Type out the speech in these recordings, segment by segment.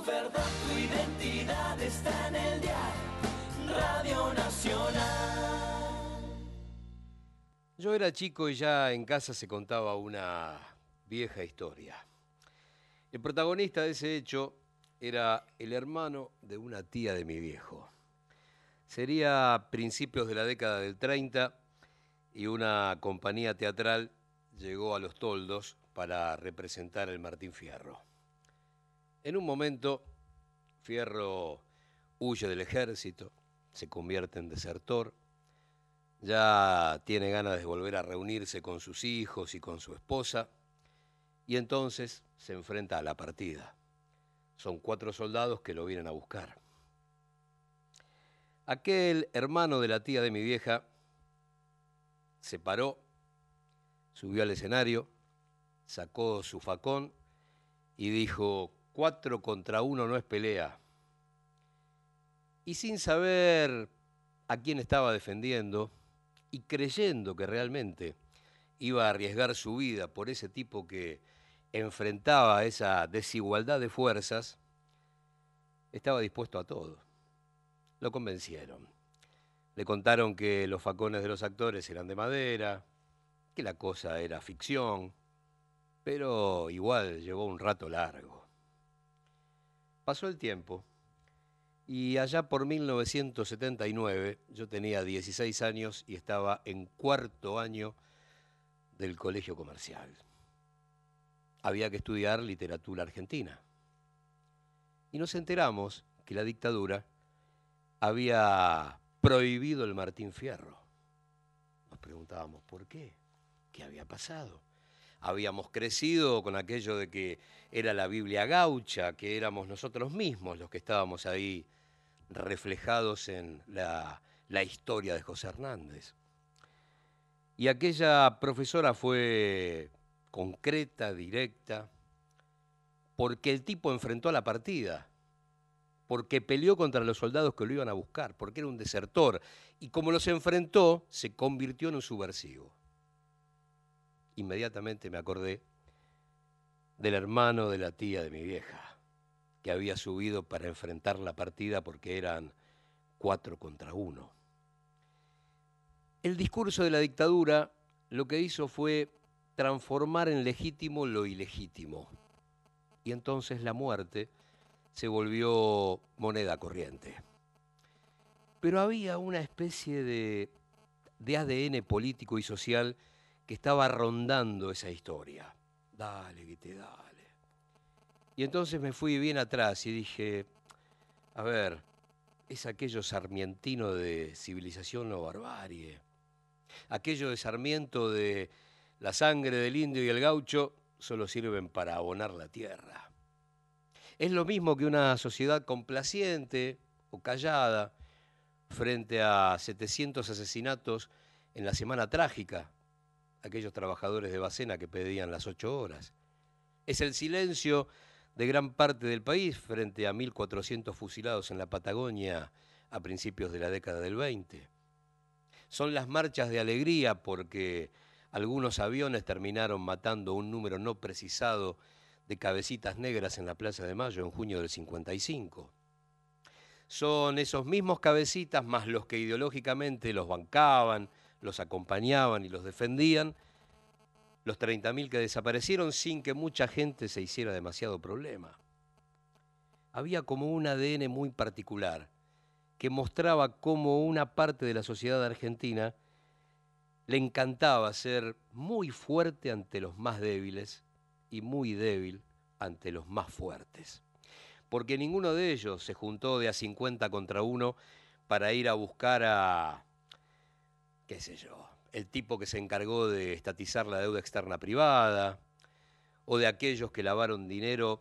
verdad, tu identidad está en el dial, Radio Nacional. Yo era chico y ya en casa se contaba una vieja historia. El protagonista de ese hecho era el hermano de una tía de mi viejo. Sería principios de la década del 30 y una compañía teatral llegó a Los Toldos para representar el Martín Fierro. En un momento, Fierro huye del ejército, se convierte en desertor, ya tiene ganas de volver a reunirse con sus hijos y con su esposa, y entonces se enfrenta a la partida. Son 4 soldados que lo vienen a buscar. Aquel hermano de la tía de mi vieja se paró, subió al escenario, sacó su facón y dijo: 4 contra 1 no es pelea. Y sin saber a quién estaba defendiendo y creyendo que realmente iba a arriesgar su vida por ese tipo que enfrentaba esa desigualdad de fuerzas, estaba dispuesto a todo. Lo convencieron. Le contaron que los facones de los actores eran de madera, que la cosa era ficción, pero igual llevó un rato largo. Pasó el tiempo y allá por 1979 yo tenía 16 años y estaba en 4º año del colegio comercial. Había que estudiar literatura argentina. Y nos enteramos que la dictadura había prohibido el Martín Fierro. Nos preguntábamos por qué, qué había pasado. Habíamos crecido con aquello de que era la Biblia gaucha, que éramos nosotros mismos los que estábamos ahí reflejados en la historia de José Hernández. Y aquella profesora fue concreta, directa, porque el tipo enfrentó a la partida, porque peleó contra los soldados que lo iban a buscar, porque era un desertor, y como los enfrentó, se convirtió en un subversivo. Inmediatamente me acordé del hermano de la tía de mi vieja, que había subido para enfrentar la partida porque eran 4 contra 1. El discurso de la dictadura lo que hizo fue transformar en legítimo lo ilegítimo. Y entonces la muerte se volvió moneda corriente. Pero había una especie de ADN político y social que estaba rondando esa historia. Dale, Guite, dale. Y entonces me fui bien atrás y dije, a ver, es aquello sarmientino de civilización o barbarie. Aquello de Sarmiento de la sangre del indio y el gaucho solo sirven para abonar la tierra. Es lo mismo que una sociedad complaciente o callada frente a 700 asesinatos en la Semana Trágica, aquellos trabajadores de Bacena que pedían las 8 horas. Es el silencio de gran parte del país frente a 1.400 fusilados en la Patagonia a principios de la década del 20. Son las marchas de alegría porque algunos aviones terminaron matando un número no precisado de cabecitas negras en la Plaza de Mayo en junio del 55. Son esos mismos cabecitas más los que ideológicamente los bancaban, los acompañaban y los defendían, los 30.000 que desaparecieron sin que mucha gente se hiciera demasiado problema. Había como un ADN muy particular que mostraba cómo una parte de la sociedad argentina le encantaba ser muy fuerte ante los más débiles y muy débil ante los más fuertes. Porque ninguno de ellos se juntó de a 50 contra 1 para ir a buscar a, qué sé yo, el tipo que se encargó de estatizar la deuda externa privada, o de aquellos que lavaron dinero,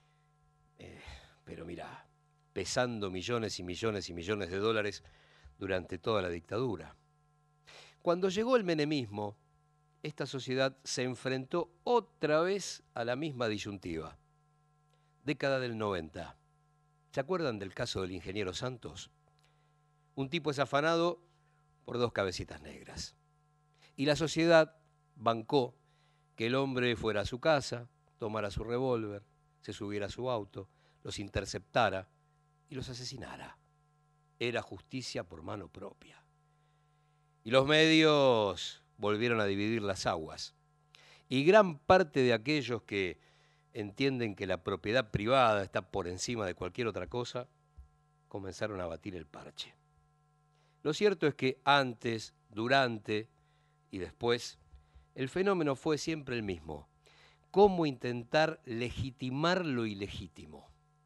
pero mirá, pesando millones y millones y millones de dólares durante toda la dictadura. Cuando llegó el menemismo, esta sociedad se enfrentó otra vez a la misma disyuntiva. Década del 90. ¿Se acuerdan del caso del ingeniero Santos? Un tipo es afanado por 2 cabecitas negras. Y la sociedad bancó que el hombre fuera a su casa, tomara su revólver, se subiera a su auto, los interceptara y los asesinara. Era justicia por mano propia. Y los medios volvieron a dividir las aguas. Y gran parte de aquellos que entienden que la propiedad privada está por encima de cualquier otra cosa, comenzaron a batir el parche. Lo cierto es que antes, durante y después, el fenómeno fue siempre el mismo. Cómo intentar legitimar lo ilegítimo.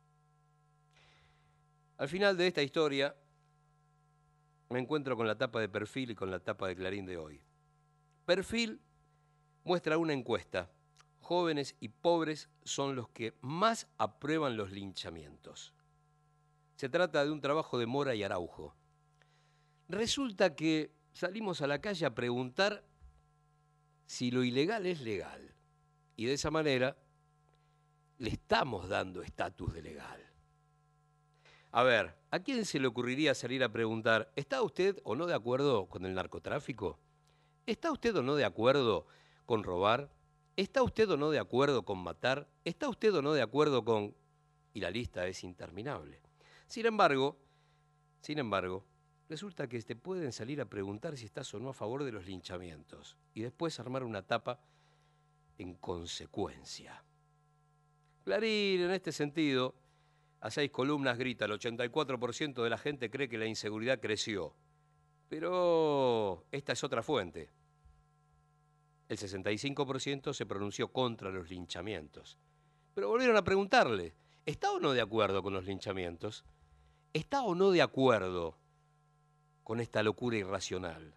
Al final de esta historia, me encuentro con la tapa de Perfil y con la tapa de Clarín de hoy. Perfil muestra una encuesta. Jóvenes y pobres son los que más aprueban los linchamientos. Se trata de un trabajo de Mora y Araujo. Resulta que salimos a la calle a preguntar si lo ilegal es legal. Y de esa manera le estamos dando estatus de legal. A ver, ¿a quién se le ocurriría salir a preguntar, ¿está usted o no de acuerdo con el narcotráfico? ¿Está usted o no de acuerdo con robar? ¿Está usted o no de acuerdo con matar? ¿Está usted o no de acuerdo con...? Y la lista es interminable. Sin embargo, resulta que te pueden salir a preguntar si estás o no a favor de los linchamientos y después armar una tapa en consecuencia. Clarín, en este sentido, a 6 columnas grita, el 84% de la gente cree que la inseguridad creció. Pero esta es otra fuente. El 65% se pronunció contra los linchamientos. Pero volvieron a preguntarle, ¿está o no de acuerdo con los linchamientos? ¿Está o no de acuerdo con esta locura irracional?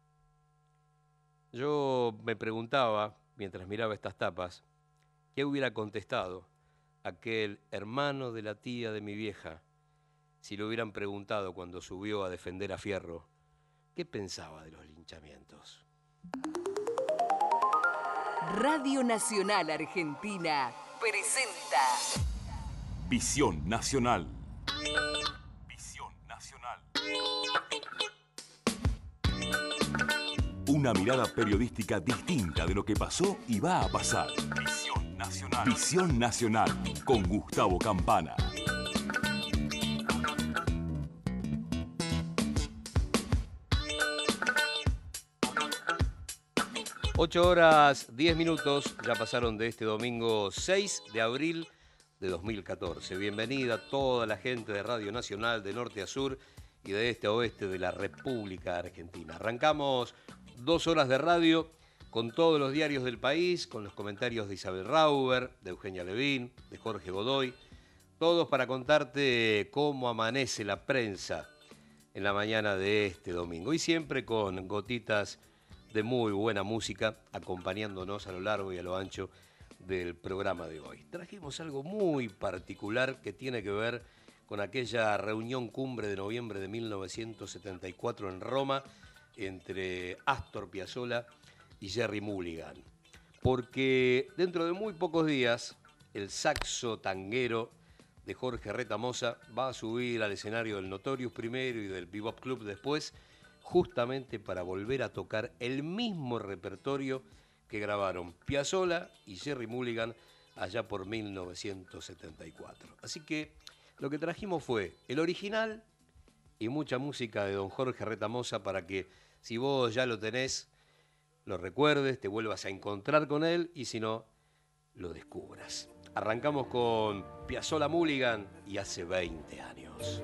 Yo me preguntaba, mientras miraba estas tapas, ¿qué hubiera contestado aquel hermano de la tía de mi vieja si le hubieran preguntado cuando subió a defender a Fierro qué pensaba de los linchamientos? Radio Nacional Argentina presenta Visión Nacional. Visión Nacional. Una mirada periodística distinta de lo que pasó y va a pasar. Visión Nacional. Visión Nacional con Gustavo Campana. Ocho horas, 10 minutos, ya pasaron de este domingo 6 de abril de 2014. Bienvenida a toda la gente de Radio Nacional de norte a sur y de este a oeste de la República Argentina. Arrancamos 2 horas de radio con todos los diarios del país, con los comentarios de Isabel Rauber, de Eugenia Levín, de Jorge Godoy, todos para contarte cómo amanece la prensa en la mañana de este domingo. Y siempre con gotitas de muy buena música acompañándonos a lo largo y a lo ancho del programa de hoy. Trajimos algo muy particular que tiene que ver con aquella reunión cumbre de noviembre de 1974 en Roma entre Astor Piazzolla y Jerry Mulligan. Porque dentro de muy pocos días el saxo tanguero de Jorge Retamosa va a subir al escenario del Notorious primero y del Bebop Club después, justamente para volver a tocar el mismo repertorio que grabaron Piazzolla y Jerry Mulligan allá por 1974. Así que lo que trajimos fue el original y mucha música de don Jorge Retamosa para que, si vos ya lo tenés, lo recuerdes, te vuelvas a encontrar con él y si no, lo descubras. Arrancamos con Piazzolla Mulligan y hace 20 años.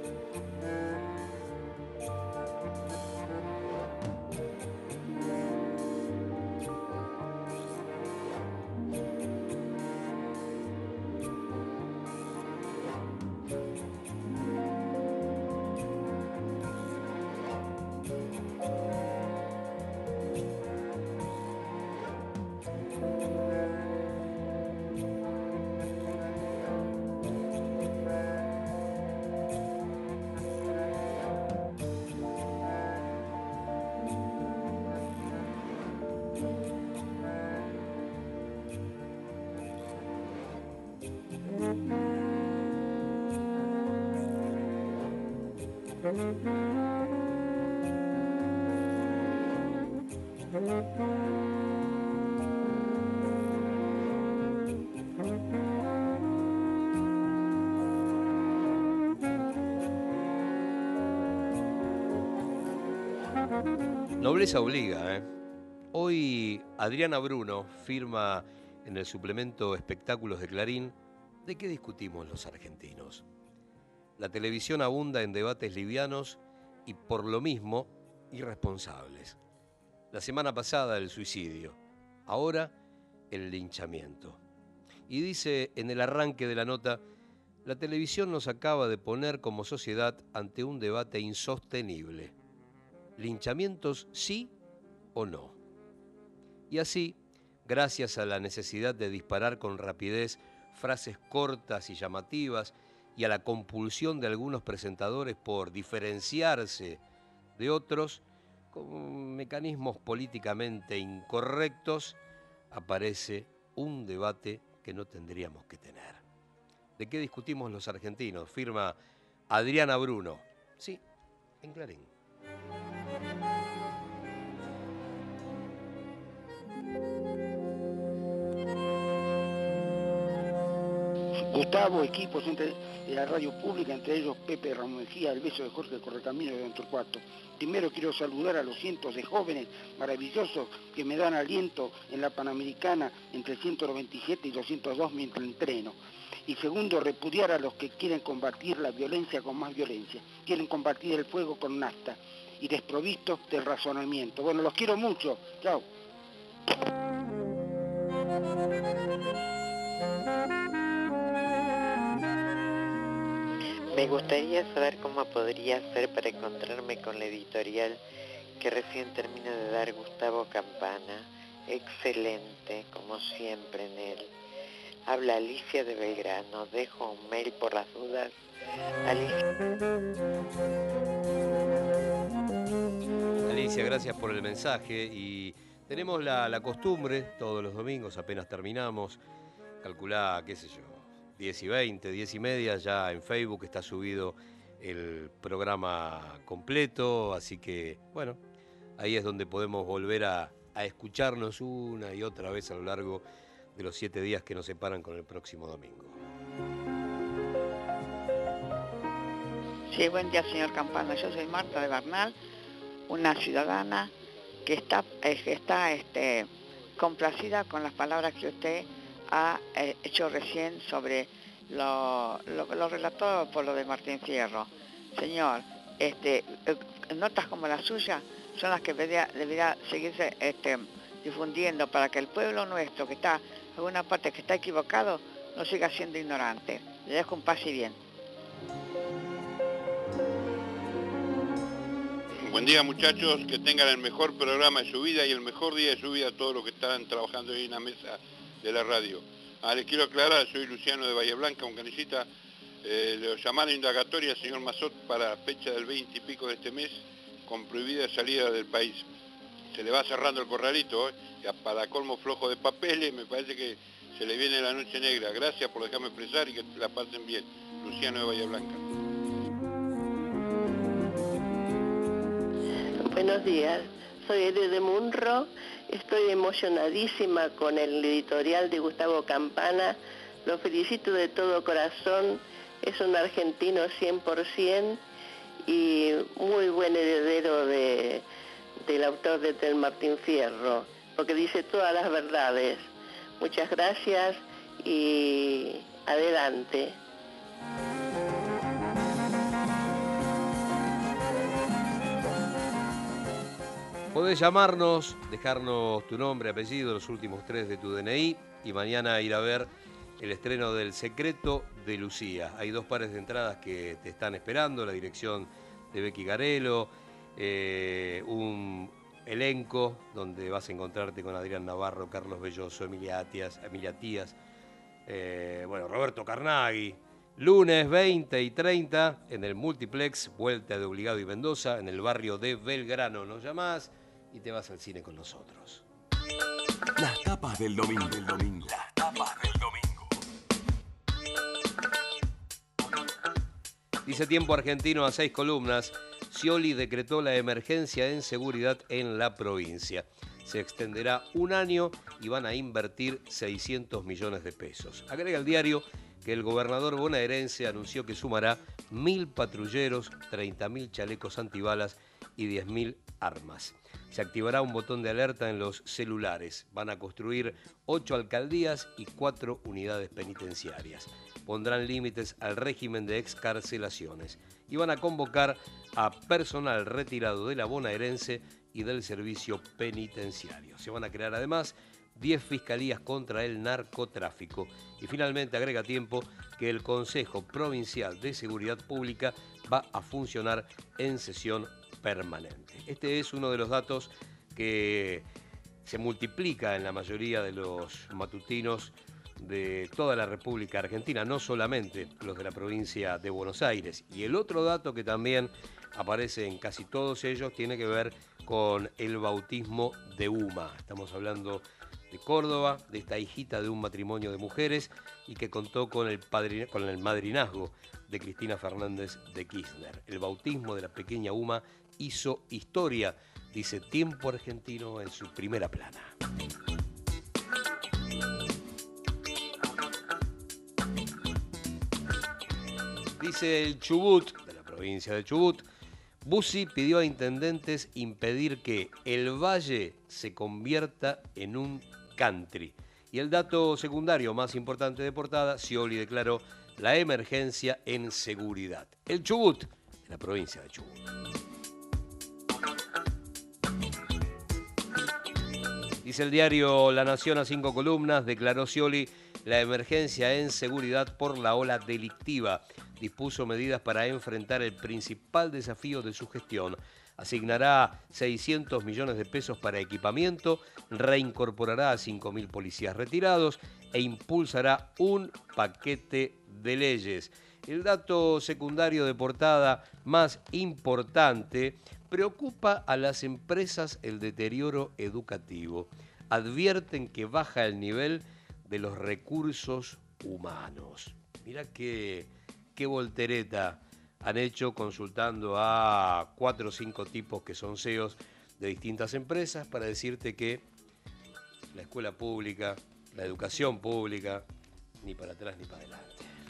Nobleza obliga, ¿eh? Hoy Adriana Bruno firma en el suplemento Espectáculos de Clarín ¿de qué discutimos los argentinos? La televisión abunda en debates livianos y por lo mismo irresponsables. La semana pasada el suicidio, ahora el linchamiento. Y dice en el arranque de la nota, la televisión nos acaba de poner como sociedad ante un debate insostenible. ¿Linchamientos sí o no? Y así, gracias a la necesidad de disparar con rapidez frases cortas y llamativas y a la compulsión de algunos presentadores por diferenciarse de otros, con mecanismos políticamente incorrectos, aparece un debate que no tendríamos que tener. ¿De qué discutimos los argentinos? Firma Adriana Bruno. Sí, en Clarín. Gustavo, equipos de la radio pública, entre ellos Pepe Ramón Mejía, el beso de Jorge Correcamino de Torcuato. Primero quiero saludar a los cientos de jóvenes maravillosos que me dan aliento en la Panamericana entre 197 y 202 mientras entreno. Y segundo, repudiar a los que quieren combatir la violencia con más violencia, quieren combatir el fuego con nafta y desprovistos del razonamiento. Bueno, los quiero mucho. Chao. Me gustaría saber cómo podría hacer para encontrarme con la editorial que recién termina de dar Gustavo Campana. Excelente, como siempre en él. Habla Alicia de Belgrano. Dejo un mail por las dudas. Alicia, gracias por el mensaje. Y tenemos la costumbre, todos los domingos, apenas terminamos, calculá, qué sé yo, 10 y 20, 10 y media, ya en Facebook está subido el programa completo, así que, bueno, ahí es donde podemos volver a escucharnos una y otra vez a lo largo de los 7 días que nos separan con el próximo domingo. Sí, buen día, señor Campana. Yo soy Marta de Bernal, una ciudadana que está complacida con las palabras que usted ha hecho recién sobre lo relatado por lo de Martín Fierro. Señor, notas como la suya son las que debería seguirse difundiendo para que el pueblo nuestro, que está en alguna parte que está equivocado, no siga siendo ignorante. Le dejo un paz y bien. Buen día, muchachos, que tengan el mejor programa de su vida y el mejor día de su vida a todos los que están trabajando ahí en la mesa de la radio. Les quiero aclarar, soy Luciano de Bahía Blanca, un canicita. Le llamaron indagatoria al señor Mazot para la fecha del 20 y pico de este mes, con prohibida salida del país. Se le va cerrando el corralito, y para colmo flojo de papeles, me parece que se le viene la noche negra. Gracias por dejarme expresar y que la pasen bien. Luciano de Bahía Blanca. Buenos días, soy Ede de Munro, estoy emocionadísima con el editorial de Gustavo Campana, lo felicito de todo corazón, es un argentino 100% y muy buen heredero del autor del Martín Fierro, porque dice todas las verdades. Muchas gracias y adelante. Podés llamarnos, dejarnos tu nombre, apellido, los últimos 3 de tu DNI y mañana ir a ver el estreno del Secreto de Lucía. Hay 2 pares de entradas que te están esperando, la dirección de Becky Garelo, un elenco donde vas a encontrarte con Adrián Navarro, Carlos Belloso, Emilia Tías, Roberto Carnaghi. Lunes 20 y 30 en el Multiplex, Vuelta de Obligado y Mendoza, en el barrio de Belgrano. Nos llamás y te vas al cine con nosotros. Las tapas del domingo. Las tapas del domingo. Dice Tiempo Argentino a 6 columnas. Scioli decretó la emergencia en seguridad en la provincia. Se extenderá un año y van a invertir 600 millones de pesos. Agrega el diario que el gobernador bonaerense anunció que sumará 1.000 patrulleros, 30.000 chalecos antibalas y 10.000 armas. Se activará un botón de alerta en los celulares. Van a construir 8 alcaldías y 4 unidades penitenciarias. Pondrán límites al régimen de excarcelaciones y van a convocar a personal retirado de la bonaerense y del servicio penitenciario. Se van a crear además 10 fiscalías contra el narcotráfico. Y finalmente agrega Tiempo que el Consejo Provincial de Seguridad Pública va a funcionar en sesión permanente. Este es uno de los datos que se multiplica en la mayoría de los matutinos de toda la República Argentina, no solamente los de la provincia de Buenos Aires. Y el otro dato que también aparece en casi todos ellos tiene que ver con el bautismo de Uma. Estamos hablando de Córdoba, de esta hijita de un matrimonio de mujeres y que contó con el madrinazgo de Cristina Fernández de Kirchner. El bautismo de la pequeña Uma hizo historia, dice Tiempo Argentino en su primera plana. Dice el Chubut, de la provincia de Chubut, Bussi pidió a intendentes impedir que el Valle se convierta en un country. Y el dato secundario más importante de portada, Scioli declaró la emergencia en seguridad. El Chubut, de la provincia de Chubut. Dice el diario La Nación a 5 columnas, declaró Scioli la emergencia en seguridad por la ola delictiva. Dispuso medidas para enfrentar el principal desafío de su gestión. Asignará 600 millones de pesos para equipamiento, reincorporará a 5.000 policías retirados e impulsará un paquete de leyes. El dato secundario de portada más importante: preocupa a las empresas el deterioro educativo. Advierten que baja el nivel de los recursos humanos. Mirá qué voltereta han hecho consultando a 4 o 5 tipos que son CEOs de distintas empresas para decirte que la escuela pública, la educación pública, ni para atrás ni para adelante.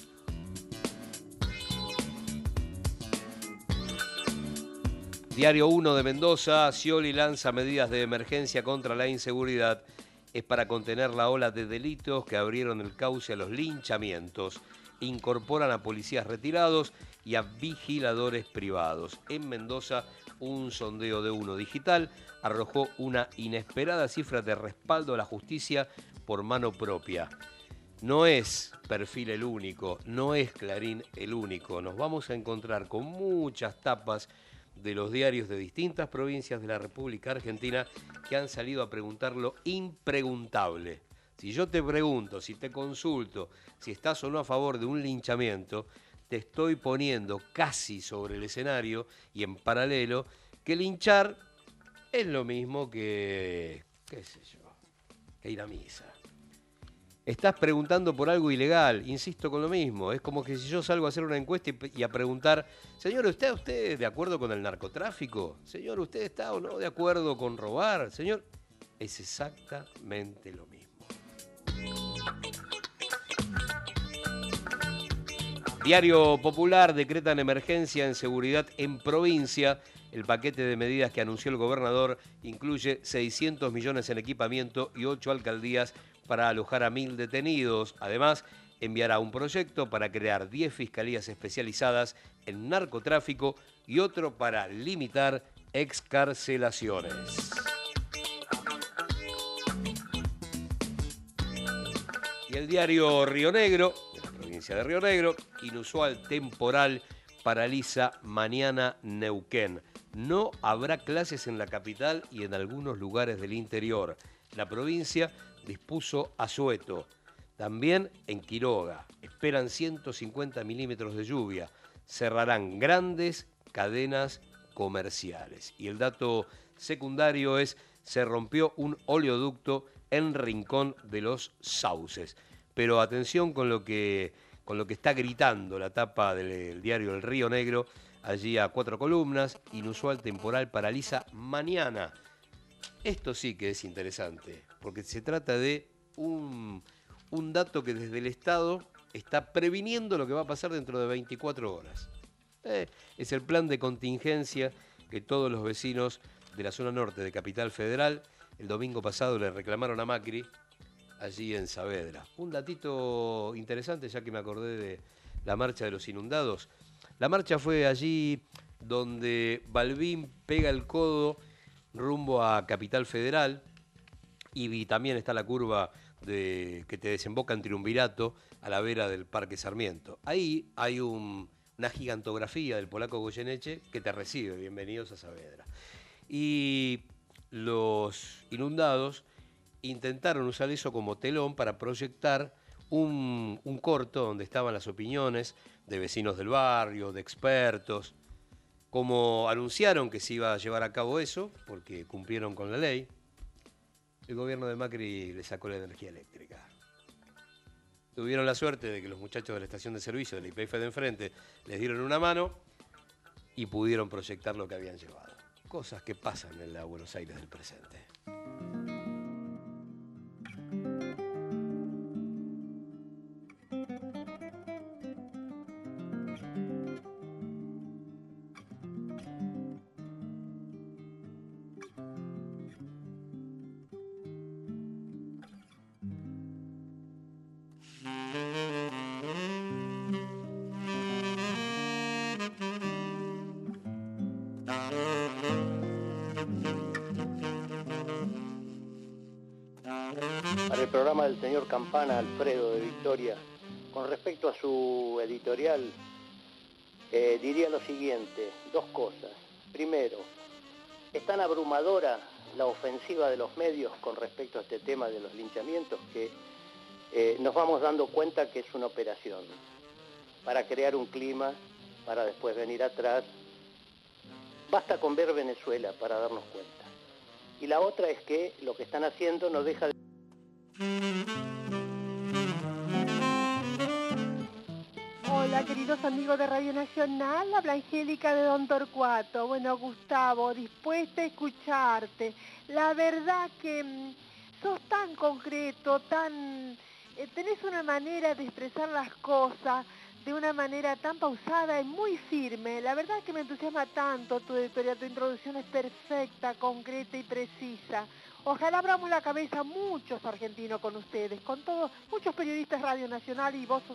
Diario 1 de Mendoza, Scioli lanza medidas de emergencia contra la inseguridad. Es para contener la ola de delitos que abrieron el cauce a los linchamientos. Incorporan a policías retirados y a vigiladores privados. En Mendoza, un sondeo de Uno Digital arrojó una inesperada cifra de respaldo a la justicia por mano propia. No es Perfil el único, no es Clarín el único. Nos vamos a encontrar con muchas tapas de los diarios de distintas provincias de la República Argentina que han salido a preguntar lo impreguntable. Si yo te pregunto, si te consulto, si estás o no a favor de un linchamiento, te estoy poniendo casi sobre el escenario y en paralelo que linchar es lo mismo que, qué sé yo, que ir a misa. Estás preguntando por algo ilegal, insisto con lo mismo. Es como que si yo salgo a hacer una encuesta y a preguntar, señor, ¿está usted de acuerdo con el narcotráfico? Señor, ¿usted está o no de acuerdo con robar? Señor, es exactamente lo mismo. Diario Popular: decretan emergencia en seguridad en provincia. El paquete de medidas que anunció el gobernador incluye 600 millones en equipamiento y 8 alcaldías para alojar a 1.000 detenidos. Además, enviará un proyecto para crear 10 fiscalías especializadas en narcotráfico y otro para limitar excarcelaciones. Y el diario Río Negro, de la provincia de Río Negro: inusual temporal paraliza mañana Neuquén. No habrá clases en la capital y en algunos lugares del interior. La provincia dispuso asueto. También en Quiroga esperan 150 milímetros de lluvia. Cerrarán grandes cadenas comerciales. Y el dato secundario es: se rompió un oleoducto en Rincón de los Sauces. Pero atención con lo que está gritando la tapa del diario El Río Negro, allí a 4 columnas: inusual temporal paraliza mañana. Esto sí que es interesante, porque se trata de un dato que desde el Estado está previniendo lo que va a pasar dentro de 24 horas. Es el plan de contingencia que todos los vecinos de la zona norte de Capital Federal el domingo pasado le reclamaron a Macri allí en Saavedra. Un datito interesante, ya que me acordé de la marcha de los inundados. La marcha fue allí donde Balbín pega el codo rumbo a Capital Federal y también está la curva que te desemboca en Triunvirato a la vera del Parque Sarmiento. Ahí hay una gigantografía del polaco Goyeneche que te recibe, bienvenidos a Saavedra. Y los inundados intentaron usar eso como telón para proyectar un corto donde estaban las opiniones de vecinos del barrio, de expertos. Como anunciaron que se iba a llevar a cabo eso, porque cumplieron con la ley, el gobierno de Macri le sacó la energía eléctrica. Tuvieron la suerte de que los muchachos de la estación de servicio del YPF de enfrente les dieron una mano y pudieron proyectar lo que habían llevado. Cosas que pasan en la Buenos Aires del presente. Para el programa del señor Campana, Alfredo de Victoria, con respecto a su editorial, diría lo siguiente, dos cosas. Primero, es tan abrumadora la ofensiva de los medios con respecto a este tema de los linchamientos que nos vamos dando cuenta que es una operación para crear un clima, para después venir atrás. Basta con ver Venezuela para darnos cuenta. Y la otra es que lo que están haciendo no deja de... Hola, queridos amigos de Radio Nacional, habla Angélica de Don Torcuato. Bueno, Gustavo, dispuesta a escucharte. La verdad que sos tan concreto, tenés una manera de expresar las cosas de una manera tan pausada y muy firme. La verdad que me entusiasma tanto tu editorial, tu introducción es perfecta, concreta y precisa. Ojalá abramos la cabeza a muchos argentinos con ustedes, con todos, muchos periodistas de Radio Nacional y vos sos...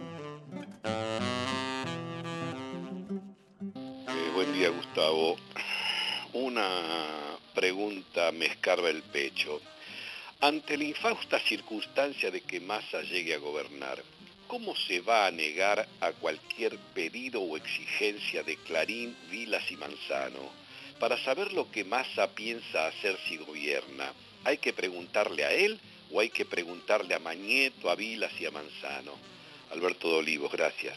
Buen día, Gustavo. Una pregunta me escarba el pecho. Ante la infausta circunstancia de que Massa llegue a gobernar, ¿cómo se va a negar a cualquier pedido o exigencia de Clarín, Vilas y Manzano? Para saber lo que Massa piensa hacer si gobierna, ¿hay que preguntarle a él o hay que preguntarle a Mañeto, a Vilas y a Manzano? Alberto de Olivos, gracias.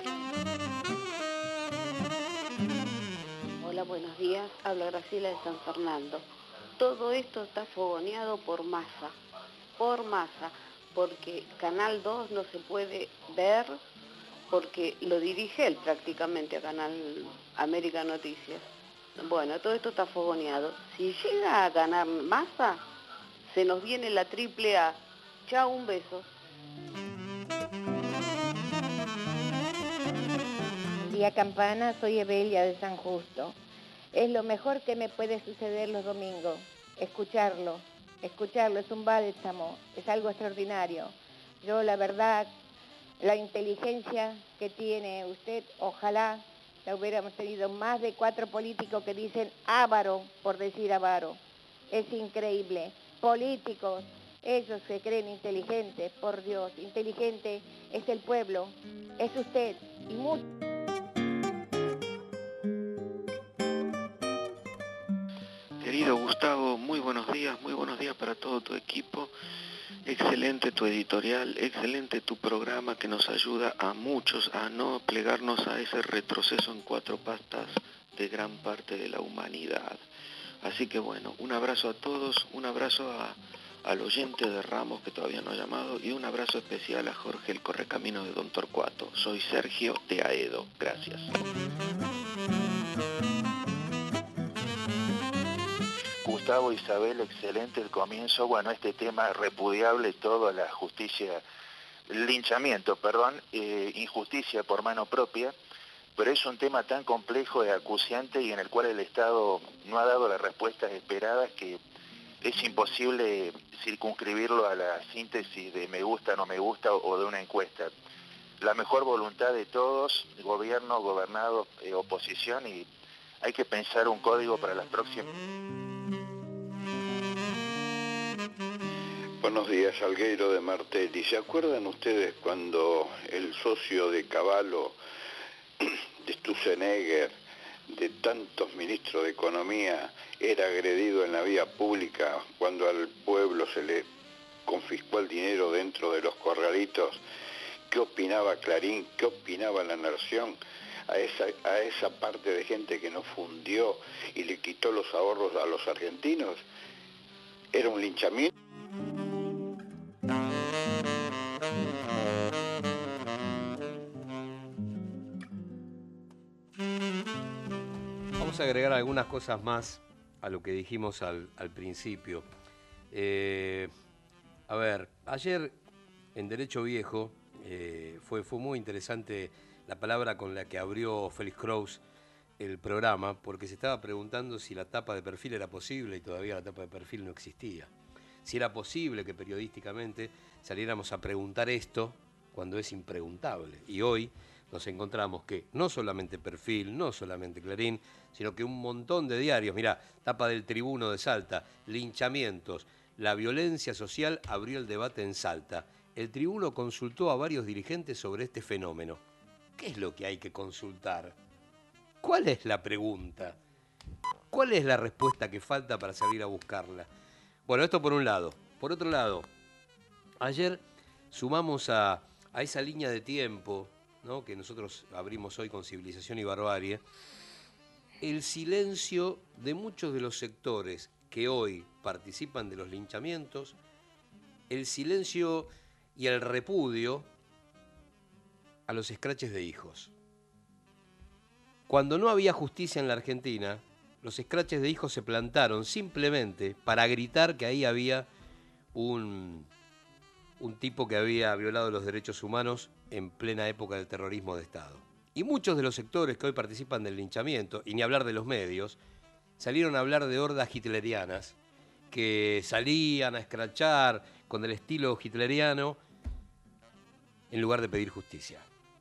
Hola, buenos días. Habla Graciela de San Fernando. Todo esto está fogoneado por Massa, porque Canal 2 no se puede ver, porque lo dirige él prácticamente a Canal América Noticias. Bueno, todo esto está fogoneado. Si llega a ganar Massa, se nos viene la AAA. Chao, un beso. Día Campana, soy Evelia de San Justo. Es lo mejor que me puede suceder los domingos, escucharlo es un bálsamo, es algo extraordinario. Yo la verdad, la inteligencia que tiene usted, ojalá la hubiéramos tenido más de 4 políticos que dicen avaro por decir avaro. Es increíble. Políticos, ellos se creen inteligentes, por Dios, inteligente es el pueblo, es usted y mucho. Querido Gustavo, muy buenos días para todo tu equipo. Excelente tu editorial, excelente tu programa que nos ayuda a muchos a no plegarnos a ese retroceso en 4 patas de gran parte de la humanidad. Así que bueno, un abrazo a todos, un abrazo al oyente de Ramos que todavía no ha llamado y un abrazo especial a Jorge el Correcamino de Don Torcuato. Soy Sergio de Aedo, gracias. Gustavo, Isabel, excelente el comienzo. Bueno, este tema repudiable, todo la justicia, injusticia por mano propia. pero es un tema tan complejo y acuciante y en el cual el Estado no ha dado las respuestas esperadas que es imposible circunscribirlo a la síntesis de me gusta, no me gusta o de una encuesta. La mejor voluntad de todos, gobierno, gobernado, oposición, y hay que pensar un código para las próximas. Buenos días, Salgueiro de Martelli. ¿Se acuerdan ustedes cuando el socio de Cavallo, de Sturzenegger, de tantos ministros de Economía, era agredido en la vía pública cuando al pueblo se le confiscó el dinero dentro de los corralitos? ¿Qué opinaba Clarín? ¿Qué opinaba La Nación? A esa parte de gente que nos fundió y le quitó los ahorros a los argentinos. ¿Era un linchamiento? Vamos a agregar algunas cosas más a lo que dijimos al principio. A ver, ayer en Derecho Viejo fue muy interesante la palabra con la que abrió Félix Kraus el programa, porque se estaba preguntando si la tapa de perfil era posible y todavía la tapa de perfil no existía. Si era posible que periodísticamente saliéramos a preguntar esto cuando es impreguntable. Y hoy nos encontramos que no solamente Perfil, no solamente Clarín, sino que un montón de diarios, mirá, tapa del Tribuno de Salta, linchamientos, la violencia social abrió el debate en Salta. El Tribuno consultó a varios dirigentes sobre este fenómeno. ¿Qué es lo que hay que consultar? ¿Cuál es la pregunta? ¿Cuál es la respuesta que falta para salir a buscarla? Bueno, esto por un lado. Por otro lado, ayer sumamos a esa línea de tiempo, ¿no?, que nosotros abrimos hoy con Civilización y Barbarie, el silencio de muchos de los sectores que hoy participan de los linchamientos, el silencio y el repudio a los escraches de hijos. Cuando no había justicia en la Argentina, los escraches de hijos se plantaron simplemente para gritar que ahí había un tipo que había violado los derechos humanos en plena época del terrorismo de Estado. Y muchos de los sectores que hoy participan del linchamiento, y ni hablar de los medios, salieron a hablar de hordas hitlerianas que salían a escrachar con el estilo hitleriano en lugar de pedir justicia.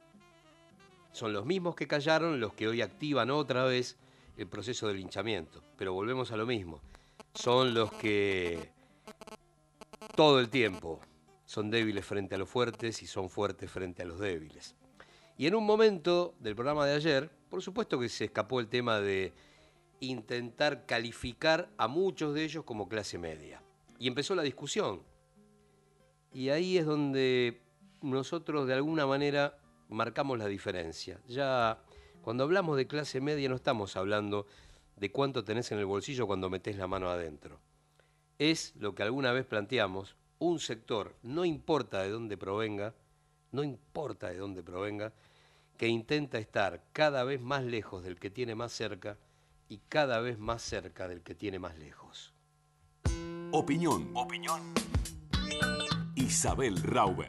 Son los mismos que callaron los que hoy activan otra vez el proceso de linchamiento. Pero volvemos a lo mismo. Son los que todo el tiempo son débiles frente a los fuertes y son fuertes frente a los débiles. Y en un momento del programa de ayer, por supuesto que se escapó el tema de intentar calificar a muchos de ellos como clase media. Y empezó la discusión. Y ahí es donde nosotros de alguna manera marcamos la diferencia. Ya cuando hablamos de clase media no estamos hablando de cuánto tenés en el bolsillo cuando metés la mano adentro. Es lo que alguna vez planteamos, un sector, no importa de dónde provenga, que intenta estar cada vez más lejos del que tiene más cerca y cada vez más cerca del que tiene más lejos. Opinión. Isabel Rauber.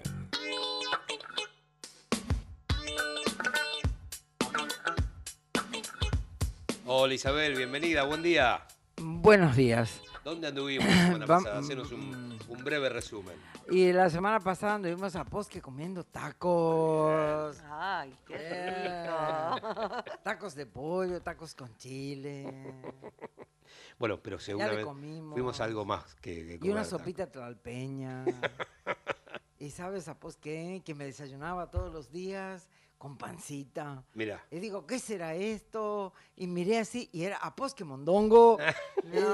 Hola Isabel, bienvenida, buen día. Buenos días. ¿Dónde anduvimos la semana pasada? Hacenos un breve resumen. Y la semana pasada anduvimos a Posque comiendo tacos. ¡Ay, qué rico! Tacos de pollo, tacos con chile. Bueno, pero seguramente fuimos a algo más que y una sopita tlalpeña. Y ¿sabes a Posque? Que me desayunaba todos los días con pancita. Mira. Y digo, ¿qué será esto? Y miré así y era a Posque mondongo. Y dije,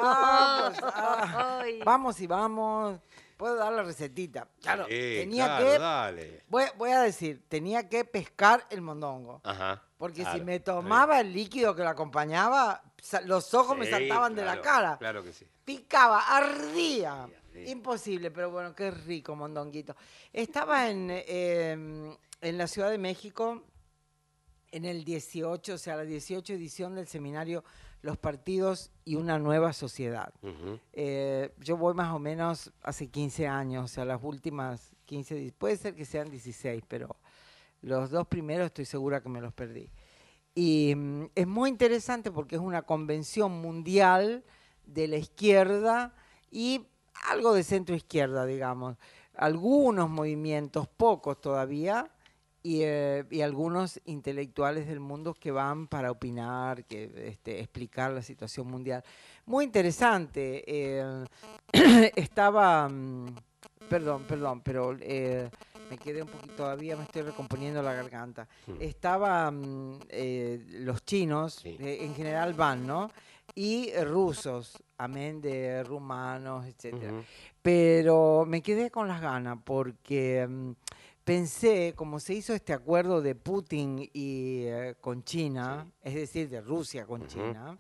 vamos y vamos. Puedo dar la recetita. Claro, dale. Voy a decir, tenía que pescar el mondongo. Ajá. Porque si me tomaba el líquido que lo acompañaba, los ojos me saltaban de la cara. Claro que sí. Picaba, ardía. Imposible, pero bueno, qué rico mondonguito. Estaba en la Ciudad de México en el 18, o sea, la 18 edición del seminario Los Partidos y una Nueva Sociedad. Uh-huh. Yo voy más o menos hace 15 años, o sea, las últimas 15, puede ser que sean 16, pero Los 2 primeros estoy segura que me los perdí. Y es muy interesante porque es una convención mundial de la izquierda y algo de centro izquierda, digamos. Algunos movimientos, pocos todavía, y algunos intelectuales del mundo que van para opinar, que explicar la situación mundial. Muy interesante. Estaba, perdón, pero me quedé un poquito, todavía me estoy recomponiendo la garganta. Estaban los chinos, en general van, ¿no? Y rusos, amén, de rumanos, etcétera. Pero me quedé con las ganas porque pensé, como se hizo este acuerdo de Putin y con China, es decir, de Rusia con China,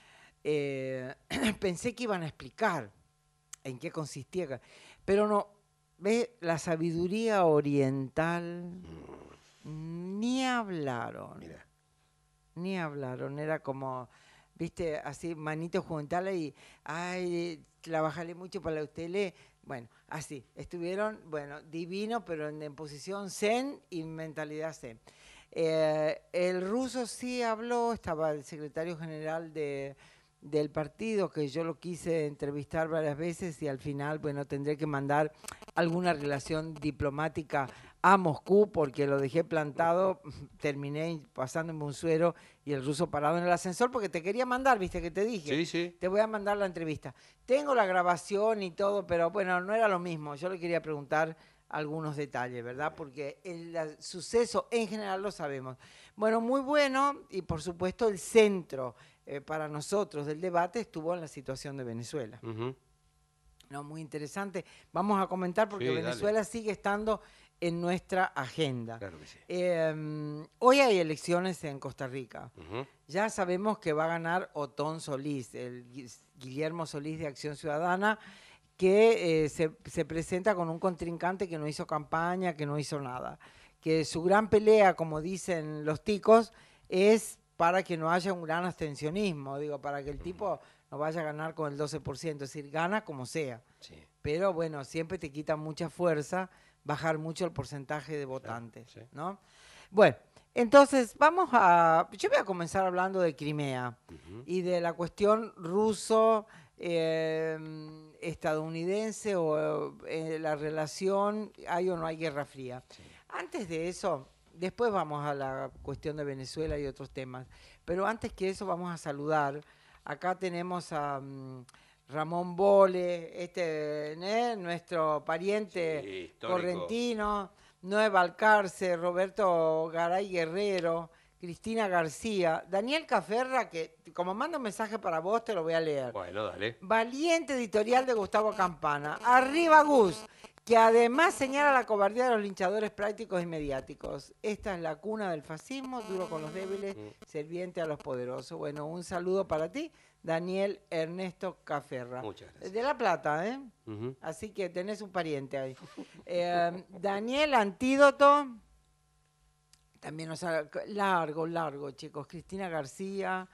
pensé que iban a explicar en qué consistía, pero no, ¿ves? La sabiduría oriental ni hablaron. Mira. Ni hablaron, era como, viste, así, manitos juntalas y, ay, trabajaré mucho para usted lee. Bueno, así, estuvieron, bueno, divino, pero en posición zen y mentalidad zen. El ruso sí habló, estaba el secretario general del partido, que yo lo quise entrevistar varias veces y al final, bueno, tendré que mandar alguna relación diplomática a Moscú porque lo dejé plantado, terminé pasándome un suero y el ruso parado en el ascensor porque te quería mandar, viste que te dije, Sí, sí. te voy a mandar la entrevista. Tengo la grabación y todo, pero bueno, no era lo mismo, yo le quería preguntar algunos detalles, ¿verdad? Porque el suceso en general lo sabemos. Bueno, muy bueno y por supuesto el centro para nosotros del debate estuvo en la situación de Venezuela. No, muy interesante. Vamos a comentar porque Sí, Venezuela dale. sigue estando en nuestra agenda. Claro que sí. Hoy hay elecciones en Costa Rica. Ya sabemos que va a ganar Otón Solís, el Guillermo Solís de Acción Ciudadana, que se presenta con un contrincante que no hizo campaña, que no hizo nada. Que su gran pelea, como dicen los ticos, es para que no haya un gran abstencionismo, digo, para que el tipo no vaya a ganar con el 12%, es decir, gana como sea. Sí. Pero bueno, siempre te quita mucha fuerza bajar mucho el porcentaje de votantes, sí. ¿no? Bueno, entonces yo voy a comenzar hablando de Crimea y de la cuestión ruso-estadounidense o la relación, hay o no hay Guerra Fría. Sí. Antes de eso, después vamos a la cuestión de Venezuela y otros temas, pero antes que eso vamos a saludar. Acá tenemos a Ramón Bole, nuestro pariente correntino, Noé Balcarce, Roberto Garay Guerrero, Cristina García, Daniel Caferra, que como manda un mensaje para vos, te lo voy a leer. Bueno, dale. Valiente editorial de Gustavo Campana. Arriba Gus, que además señala la cobardía de los linchadores prácticos y mediáticos. Esta es la cuna del fascismo, duro con los débiles, serviente a los poderosos. Bueno, un saludo para ti, Daniel Ernesto Caferra. Muchas gracias. De La Plata, ¿eh? Así que tenés un pariente ahí. Daniel Antídoto, también nos largo, chicos. Cristina García,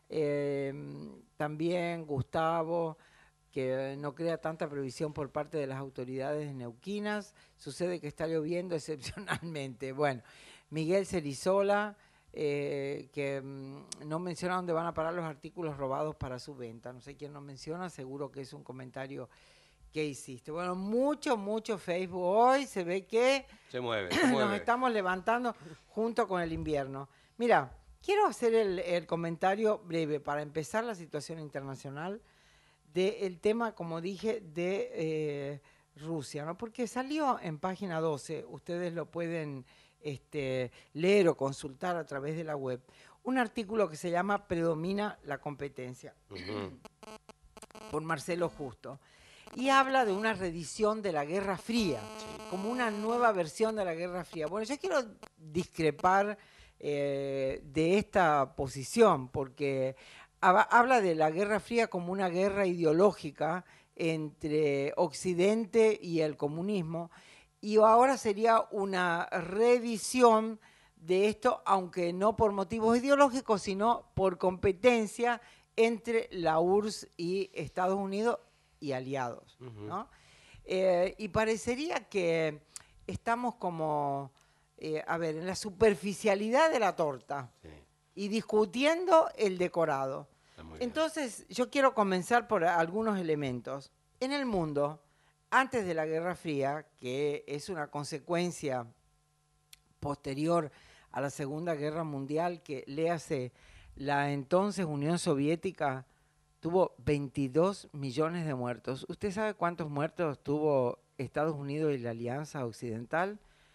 también Gustavo, que no crea tanta previsión por parte de las autoridades neuquinas. Sucede que está lloviendo excepcionalmente. Bueno, Miguel Cerizola, que no menciona dónde van a parar los artículos robados para su venta. No sé quién nos menciona, seguro que es un comentario que hiciste. Bueno, mucho Facebook hoy, se ve que se mueve. Nos estamos levantando junto con el invierno. Mira, quiero hacer el comentario breve para empezar la situación internacional del tema, como dije, de Rusia, ¿no? Porque salió en página 12, ustedes lo pueden leer o consultar a través de la web, un artículo que se llama Predomina la competencia, por Marcelo Justo, y habla de una reedición de la Guerra Fría, como una nueva versión de la Guerra Fría. Bueno, yo quiero discrepar de esta posición, porque habla de la Guerra Fría como una guerra ideológica entre Occidente y el comunismo, y ahora sería una reedición de esto, aunque no por motivos ideológicos, sino por competencia entre la URSS y Estados Unidos y aliados, ¿no? Y parecería que estamos como en la superficialidad de la torta y discutiendo el decorado. Entonces, yo quiero comenzar por algunos elementos. En el mundo, antes de la Guerra Fría, que es una consecuencia posterior a la Segunda Guerra Mundial, que léase la entonces Unión Soviética, tuvo 22 millones de muertos. ¿Usted sabe cuántos muertos tuvo Estados Unidos y la Alianza Occidental?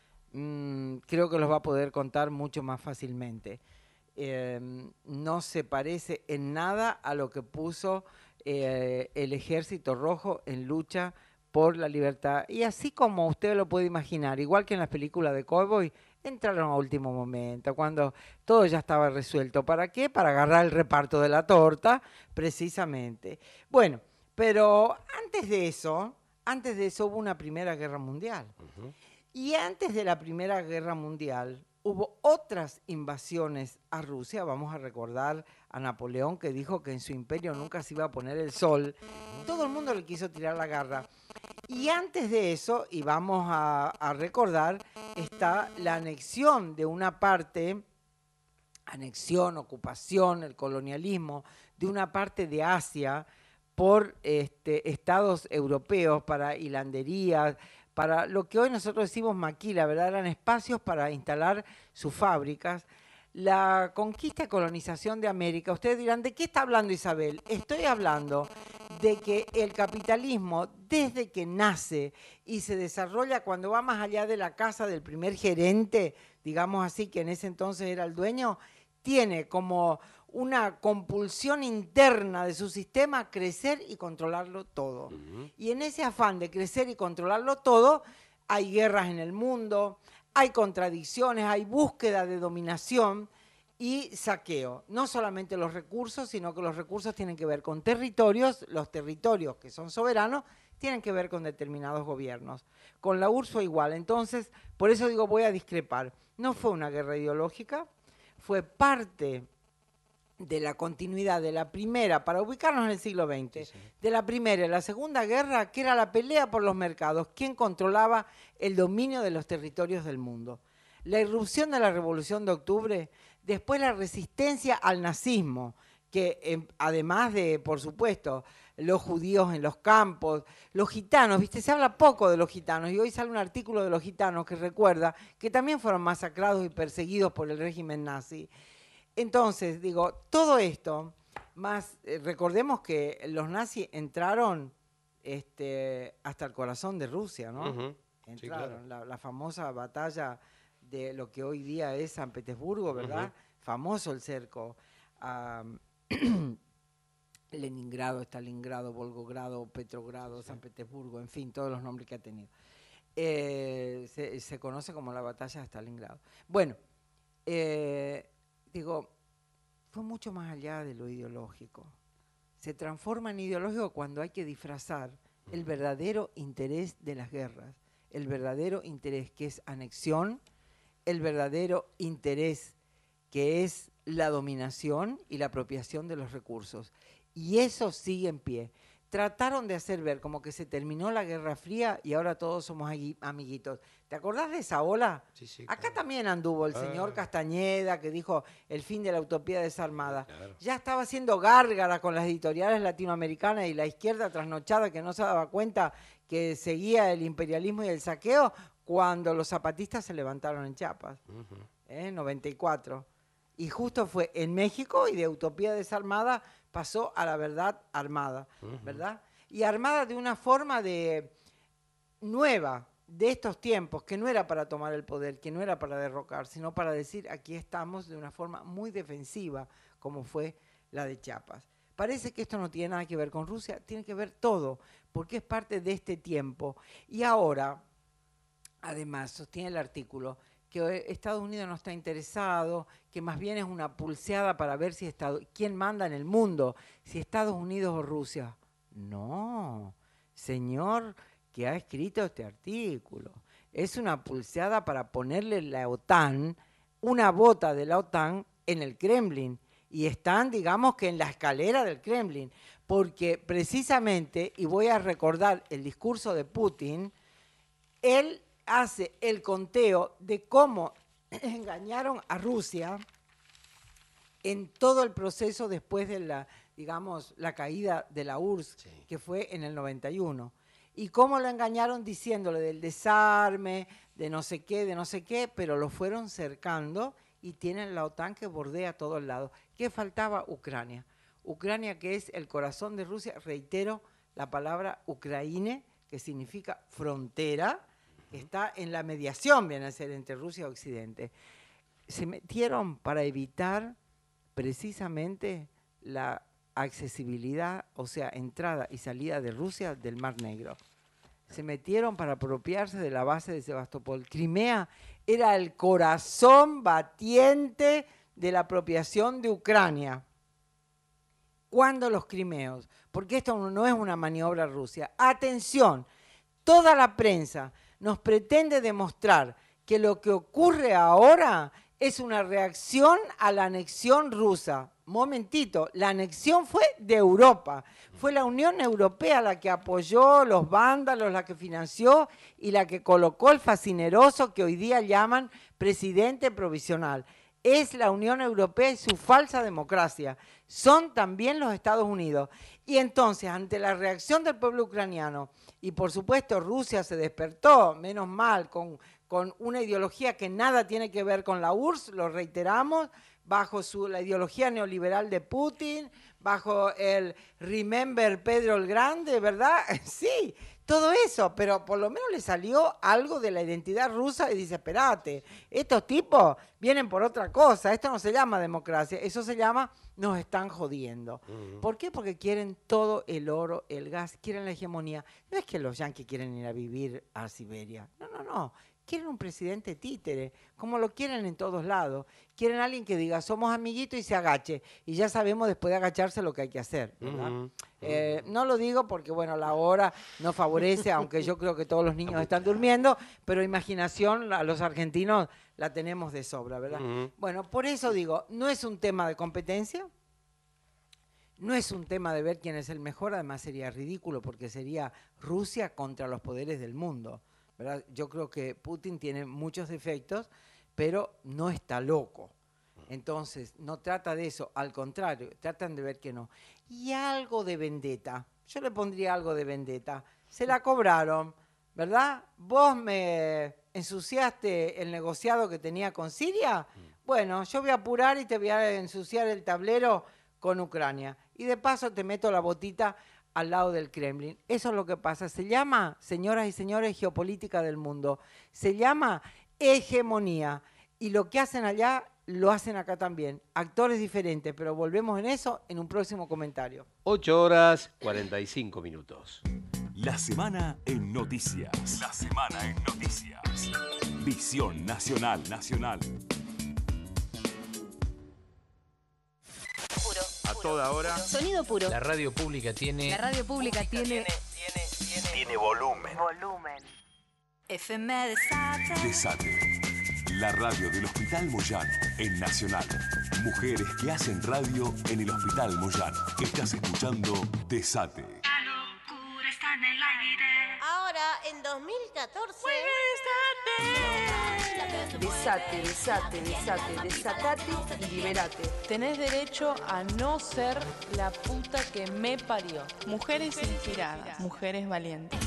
Creo que los va a poder contar mucho más fácilmente. No se parece en nada a lo que puso el Ejército Rojo en lucha por la libertad. Y así como usted lo puede imaginar, igual que en las películas de cowboy, entraron a último momento, cuando todo ya estaba resuelto. ¿Para qué? Para agarrar el reparto de la torta, precisamente. Bueno, pero antes de eso hubo una Primera Guerra Mundial. Y antes de la Primera Guerra Mundial hubo otras invasiones a Rusia. Vamos a recordar a Napoleón, que dijo que en su imperio nunca se iba a poner el sol. Todo el mundo le quiso tirar la garra. Y antes de eso, y vamos a recordar, está la anexión de una parte, anexión, ocupación, el colonialismo, de una parte de Asia por estados europeos para hilanderías, para lo que hoy nosotros decimos maquila, ¿verdad? Eran espacios para instalar sus fábricas. La conquista y colonización de América, ustedes dirán, ¿de qué está hablando Isabel? Estoy hablando de que el capitalismo, desde que nace y se desarrolla, cuando va más allá de la casa del primer gerente, digamos así, que en ese entonces era el dueño, tiene como una compulsión interna de su sistema crecer y controlarlo todo. Y en ese afán de crecer y controlarlo todo, hay guerras en el mundo, hay contradicciones, hay búsqueda de dominación y saqueo. No solamente los recursos, sino que los recursos tienen que ver con territorios, los territorios que son soberanos tienen que ver con determinados gobiernos. Con la URSS fue igual. Entonces, por eso digo, voy a discrepar. No fue una guerra ideológica, fue parte de la continuidad de la primera, para ubicarnos en el siglo XX, de la primera y la segunda guerra, que era la pelea por los mercados, quién controlaba el dominio de los territorios del mundo. La irrupción de la Revolución de Octubre, después la resistencia al nazismo, que además de, por supuesto, los judíos en los campos, los gitanos, ¿viste? Se habla poco de los gitanos, y hoy sale un artículo de los gitanos que recuerda que también fueron masacrados y perseguidos por el régimen nazi. Entonces, digo, todo esto, más recordemos que los nazis entraron hasta el corazón de Rusia, ¿no? Entraron, sí, claro. La famosa batalla de lo que hoy día es San Petersburgo, ¿verdad? Famoso el cerco a Leningrado, Stalingrado, Volgogrado, Petrogrado, San Petersburgo, en fin, todos los nombres que ha tenido. Se conoce como la batalla de Stalingrado. Bueno, digo, fue mucho más allá de lo ideológico. Se transforma en ideológico cuando hay que disfrazar el verdadero interés de las guerras, el verdadero interés que es anexión, el verdadero interés que es la dominación y la apropiación de los recursos. Y eso sigue en pie. Trataron de hacer ver como que se terminó la Guerra Fría y ahora todos somos amiguitos. ¿Te acordás de esa ola? Sí, sí, acá claro. También anduvo el señor Castañeda, que dijo el fin de la utopía desarmada. Claro. Ya estaba haciendo gárgara con las editoriales latinoamericanas y la izquierda trasnochada que no se daba cuenta que seguía el imperialismo y el saqueo cuando los zapatistas se levantaron en Chiapas, 94. Y justo fue en México y de utopía desarmada pasó a la verdad armada, ¿verdad? Y armada de una forma nueva de estos tiempos, que no era para tomar el poder, que no era para derrocar, sino para decir aquí estamos de una forma muy defensiva, como fue la de Chiapas. Parece que esto no tiene nada que ver con Rusia, tiene que ver todo, porque es parte de este tiempo. Y ahora, además, sostiene el artículo, que Estados Unidos no está interesado, que más bien es una pulseada para ver si quién manda en el mundo, si Estados Unidos o Rusia. No, señor que ha escrito este artículo, es una pulseada para ponerle la OTAN, una bota de la OTAN en el Kremlin, y están, digamos que en la escalera del Kremlin, porque precisamente, y voy a recordar el discurso de Putin, él hace el conteo de cómo engañaron a Rusia en todo el proceso después de la caída de la URSS, que fue en el 91. Y cómo lo engañaron diciéndole del desarme, de no sé qué, pero lo fueron cercando y tienen la OTAN que bordea a todos lados. ¿Qué faltaba? Ucrania. Ucrania, que es el corazón de Rusia, reitero la palabra Ucraine, que significa frontera, que está en la mediación, viene a ser entre Rusia y Occidente. Se metieron para evitar precisamente la accesibilidad, o sea, entrada y salida de Rusia del Mar Negro. Se metieron para apropiarse de la base de Sebastopol. Crimea era el corazón batiente de la apropiación de Ucrania. ¿Cuándo los crimeos? Porque esto no es una maniobra rusa. Atención, toda la prensa nos pretende demostrar que lo que ocurre ahora es una reacción a la anexión rusa. Momentito, la anexión fue de Europa. Fue la Unión Europea la que apoyó, los vándalos, la que financió y la que colocó el fascineroso que hoy día llaman presidente provisional. Es la Unión Europea y su falsa democracia. Son también los Estados Unidos. Y entonces, ante la reacción del pueblo ucraniano, y por supuesto Rusia se despertó, menos mal, con una ideología que nada tiene que ver con la URSS, lo reiteramos, bajo la ideología neoliberal de Putin, bajo el Remember Pedro el Grande, ¿verdad? Sí, todo eso, pero por lo menos le salió algo de la identidad rusa y dice, espérate, estos tipos vienen por otra cosa, esto no se llama democracia, eso se llama nos están jodiendo. ¿Por qué? Porque quieren todo el oro, el gas, quieren la hegemonía. No es que los yanquis quieren ir a vivir a Siberia, no. Quieren un presidente títere, como lo quieren en todos lados. Quieren alguien que diga, somos amiguitos y se agache. Y ya sabemos después de agacharse lo que hay que hacer, ¿verdad? No lo digo porque, bueno, la hora no favorece, aunque yo creo que todos los niños están durmiendo, pero imaginación a los argentinos la tenemos de sobra, ¿verdad? Bueno, por eso digo, no es un tema de competencia, no es un tema de ver quién es el mejor, además sería ridículo porque sería Rusia contra los poderes del mundo, ¿verdad? Yo creo que Putin tiene muchos defectos, pero no está loco. Entonces, no trata de eso, al contrario, tratan de ver que no. Y algo de vendetta, yo le pondría algo de vendetta. Se la cobraron, ¿verdad? Vos me ensuciaste el negociado que tenía con Siria. Bueno, yo voy a apurar y te voy a ensuciar el tablero con Ucrania. Y de paso te meto la botita al lado del Kremlin. Eso es lo que pasa. Se llama, señoras y señores, geopolítica del mundo. Se llama hegemonía. Y lo que hacen allá, lo hacen acá también. Actores diferentes, pero volvemos en eso en un próximo comentario. 8:45. La semana en noticias. La semana en noticias. Visión Nacional. A toda hora. Sonido puro. La radio pública tiene... Tiene volumen. FM Desate. La radio del Hospital Moyano, en Nacional. Mujeres que hacen radio en el Hospital Moyano. Estás escuchando Desate. La locura está en el aire. Ahora, en 2014... Desatate y liberate. Tenés derecho a no ser la puta que me parió. Mujeres inspiradas, mujeres valientes.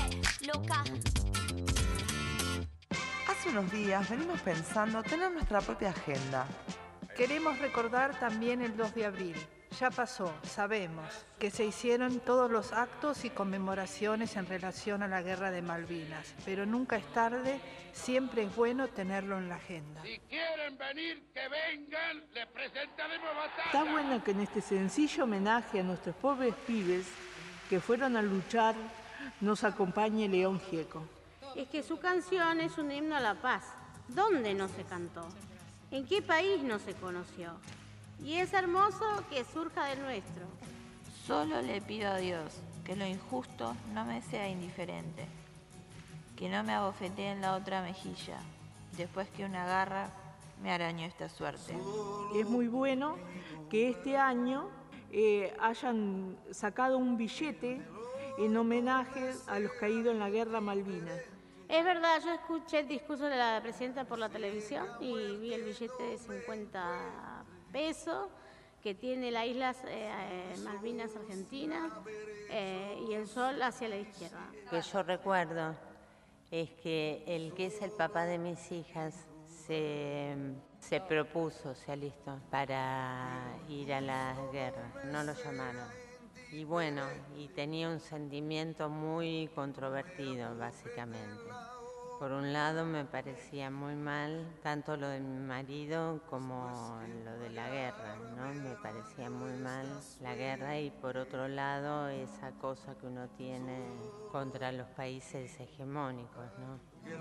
Hace unos días venimos pensando tener nuestra propia agenda. Queremos recordar también el 2 de abril. Ya pasó, sabemos, que se hicieron todos los actos y conmemoraciones en relación a la Guerra de Malvinas, pero nunca es tarde, siempre es bueno tenerlo en la agenda. Si quieren venir, que vengan, les presentaremos batalla. Está bueno que en este sencillo homenaje a nuestros pobres pibes que fueron a luchar, nos acompañe León Gieco. Es que su canción es un himno a la paz. ¿Dónde no se cantó? ¿En qué país no se conoció? Y es hermoso que surja del nuestro. Solo le pido a Dios que lo injusto no me sea indiferente, que no me abofetee en la otra mejilla, después que una garra me arañó esta suerte. Es muy bueno que este año hayan sacado un billete en homenaje a los caídos en la Guerra Malvinas. Es verdad, yo escuché el discurso de la presidenta por la televisión y vi el billete de 50 pesos que tiene las Islas Malvinas Argentinas y el sol hacia la izquierda. Que yo recuerdo es que el que es el papá de mis hijas se propuso, se alistó para ir a la guerra, no lo llamaron. Y bueno, y tenía un sentimiento muy controvertido, básicamente. Por un lado me parecía muy mal, tanto lo de mi marido como lo de la guerra, ¿no? Me parecía muy mal la guerra y por otro lado esa cosa que uno tiene contra los países hegemónicos, ¿no?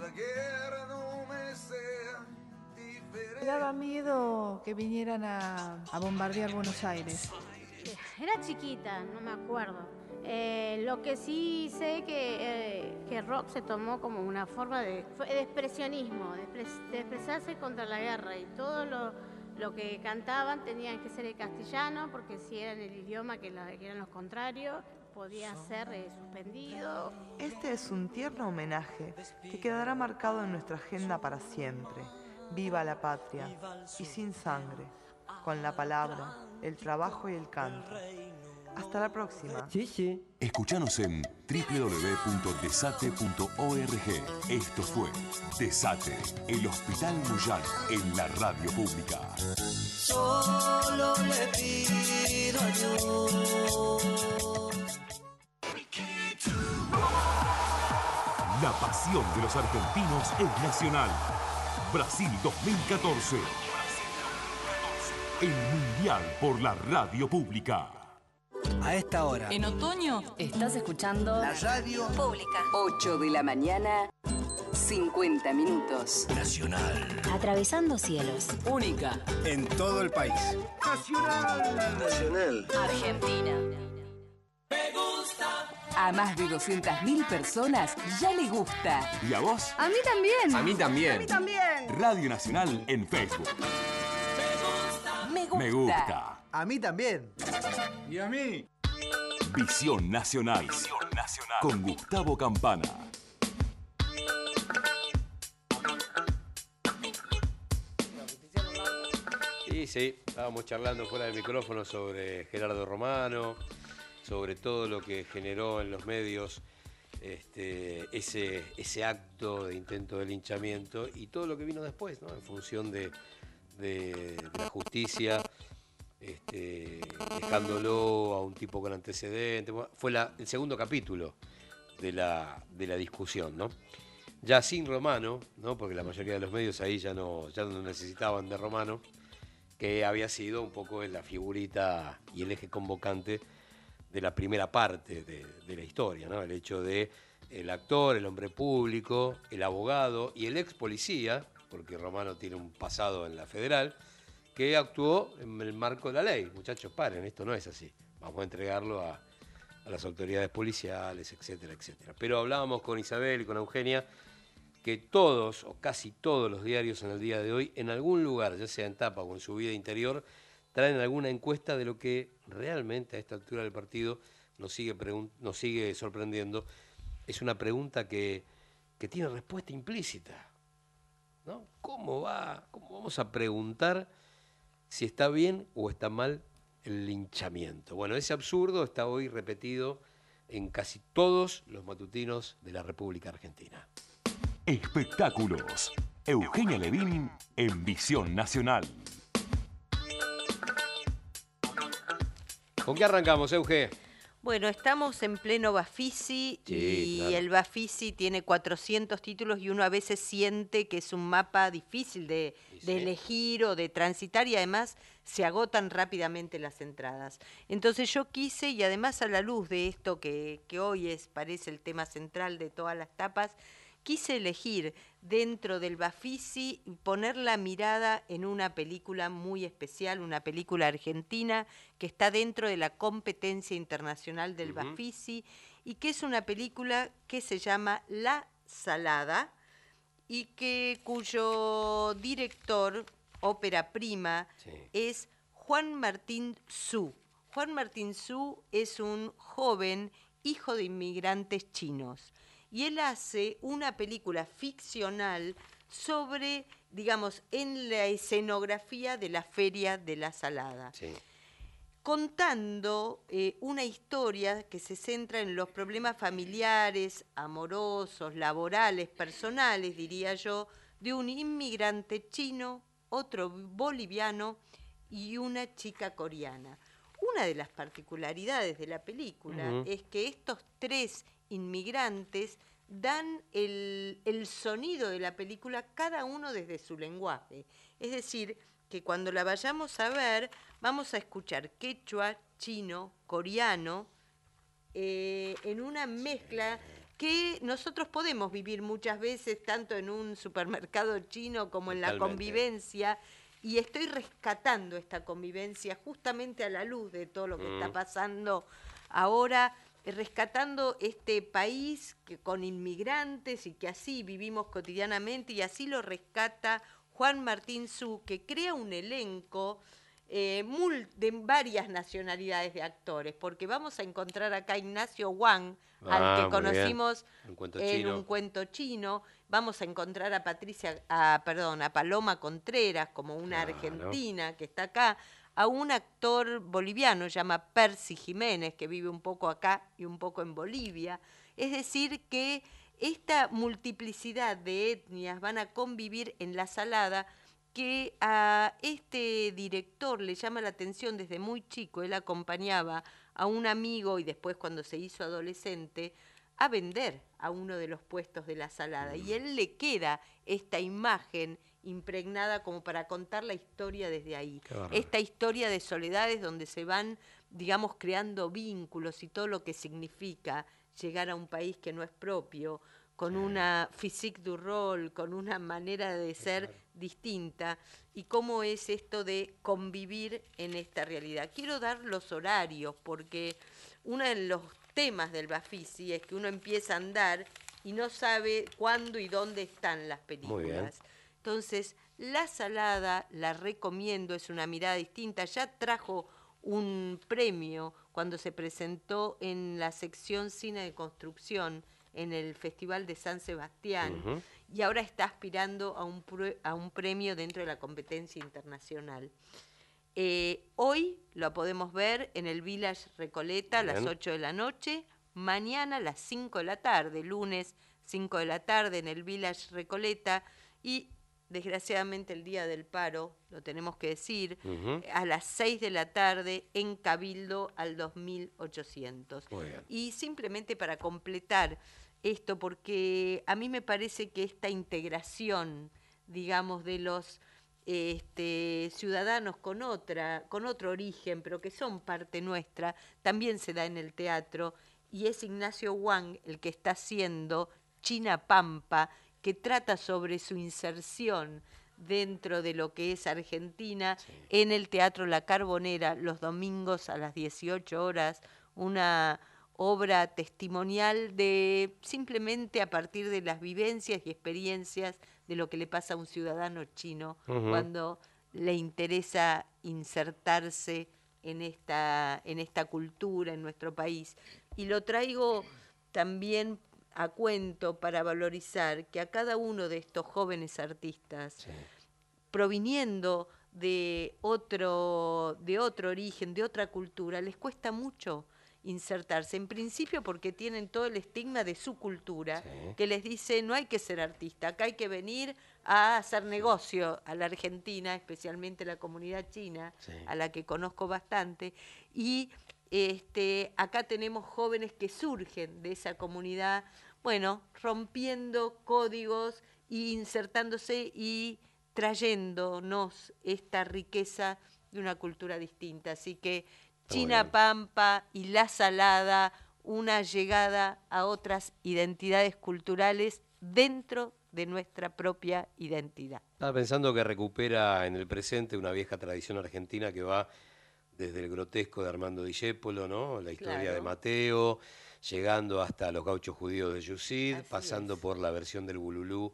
Me daba miedo que vinieran a bombardear Buenos Aires. Era chiquita, no me acuerdo. Lo que sí sé que rock se tomó como una forma de expresionismo, de expresarse contra la guerra y todo lo que cantaban tenían que ser en castellano porque si era en el idioma que eran los contrarios podía ser suspendido. Este es un tierno homenaje que quedará marcado en nuestra agenda para siempre. Viva la patria y sin sangre, con la palabra, el trabajo y el canto. Hasta la próxima. Sí. Escuchanos en www.desate.org. Esto fue Desate, el Hospital Moyano, en la radio pública. Solo le pido a Dios. La pasión de los argentinos es nacional. Brasil 2014. El Mundial por la radio pública. A esta hora. En otoño estás escuchando La radio pública. 8 de la mañana, 50 minutos. Nacional. Atravesando cielos. Única. En todo el país. Nacional. Argentina. Me gusta. A más de 200.000 personas ya le gusta. ¿Y a vos? A mí también. A mí también. A mí también. Radio Nacional en Facebook. Me gusta. Me gusta. A mí también. Y a mí. Visión Nacional. Con Gustavo Campana. Sí, estábamos charlando fuera del micrófono sobre Gerardo Romano, sobre todo lo que generó en los medios ese acto de intento de linchamiento y todo lo que vino después, ¿no? En función de la justicia, dejándolo a un tipo con antecedentes. Bueno, fue el segundo capítulo de la discusión, ¿no? Ya sin Romano, ¿no? Porque la mayoría de los medios ahí ya no necesitaban de Romano, que había sido un poco la figurita y el eje convocante de la primera parte de la historia, ¿no? El hecho de el actor, el hombre público, el abogado y el ex policía, porque Romano tiene un pasado en la federal, que actuó en el marco de la ley. Muchachos, paren, esto no es así. Vamos a entregarlo a las autoridades policiales, etcétera, etcétera. Pero hablábamos con Isabel y con Eugenia que todos o casi todos los diarios en el día de hoy, en algún lugar, ya sea en tapa o en su vida interior, traen alguna encuesta de lo que realmente a esta altura del partido nos sigue sorprendiendo. Es una pregunta que tiene respuesta implícita, ¿no? ¿Cómo vamos a preguntar si está bien o está mal el linchamiento? Bueno, ese absurdo está hoy repetido en casi todos los matutinos de la República Argentina. Espectáculos. Eugenia Levin en Visión Nacional. ¿Con qué arrancamos, Euge? Bueno, estamos en pleno Bafisi y claro. El Bafisi tiene 400 títulos y uno a veces siente que es un mapa difícil de elegir o de transitar y además se agotan rápidamente las entradas. Entonces yo quise, y además a la luz de esto que hoy parece el tema central de todas las tapas, quise elegir dentro del Bafisi poner la mirada en una película muy especial, una película argentina que está dentro de la competencia internacional del Bafisi y que es una película que se llama La Salada y cuyo director, ópera prima, es Juan Martín Zhu. Juan Martín Zhu es un joven hijo de inmigrantes chinos. y él hace una película ficcional sobre, digamos, en la escenografía de la Feria de la Salada. Sí. Contando una historia que se centra en los problemas familiares, amorosos, laborales, personales, diría yo, de un inmigrante chino, otro boliviano y una chica coreana. Una de las particularidades de la película es que estos 3 inmigrantes dan el sonido de la película cada uno desde su lenguaje. Es decir, que cuando la vayamos a ver, vamos a escuchar quechua, chino, coreano, en una mezcla que nosotros podemos vivir muchas veces, tanto en un supermercado chino como en la convivencia, y estoy rescatando esta convivencia justamente a la luz de todo lo que está pasando ahora, rescatando este país que con inmigrantes y que así vivimos cotidianamente, y así lo rescata Juan Martín Su, que crea un elenco de varias nacionalidades de actores, porque vamos a encontrar acá a Ignacio Wang, al que conocimos en Un Cuento Chino. Vamos a encontrar a a Paloma Contreras como una argentina que está acá, a un actor boliviano, se llama Percy Jiménez, que vive un poco acá y un poco en Bolivia. Es decir, que esta multiplicidad de etnias van a convivir en La Salada, que a este director le llama la atención desde muy chico. Él acompañaba a un amigo y después, cuando se hizo adolescente, a vender a uno de los puestos de La Salada. Y él le queda esta imagen impregnada como para contar la historia desde ahí. Esta historia de soledades donde se van, digamos, creando vínculos y todo lo que significa llegar a un país que no es propio, con una physique du rôle, con una manera de ser distinta, y cómo es esto de convivir en esta realidad. Quiero dar los horarios, porque uno de los temas del Bafisi es que uno empieza a andar y no sabe cuándo y dónde están las películas. Muy bien. Entonces, La Salada la recomiendo, es una mirada distinta. Ya trajo un premio cuando se presentó en la sección Cine de Construcción en el Festival de San Sebastián, y ahora está aspirando a un premio dentro de la competencia internacional. Hoy lo podemos ver en el Village Recoleta a las 8 de la noche, mañana a las 5 de la tarde, lunes 5 de la tarde en el Village Recoleta, y desgraciadamente el día del paro, lo tenemos que decir, a las 6 de la tarde en Cabildo al 2800. Y simplemente para completar esto, porque a mí me parece que esta integración, digamos, de los ciudadanos con otro origen, pero que son parte nuestra, también se da en el teatro, y es Ignacio Wang el que está haciendo China Pampa, que trata sobre su inserción dentro de lo que es Argentina, en el Teatro La Carbonera, los domingos a las 18 horas, una obra testimonial de simplemente a partir de las vivencias y experiencias de lo que le pasa a un ciudadano chino cuando le interesa insertarse en esta cultura, en nuestro país. Y lo traigo también a cuento para valorizar que a cada uno de estos jóvenes artistas, proviniendo de otro origen, de otra cultura, les cuesta mucho insertarse, en principio porque tienen todo el estigma de su cultura, que les dice no hay que ser artista, acá hay que venir a hacer negocio a la Argentina, especialmente la comunidad china, a la que conozco bastante, y acá tenemos jóvenes que surgen de esa comunidad, bueno, rompiendo códigos e insertándose y trayéndonos esta riqueza de una cultura distinta. Así que China Pampa y La Salada, una llegada a otras identidades culturales dentro de nuestra propia identidad. Estaba pensando que recupera en el presente una vieja tradición argentina que va desde el grotesco de Armando Discépolo, ¿no? La historia de Mateo, llegando hasta los gauchos judíos de Yusid, pasando por la versión del Bululú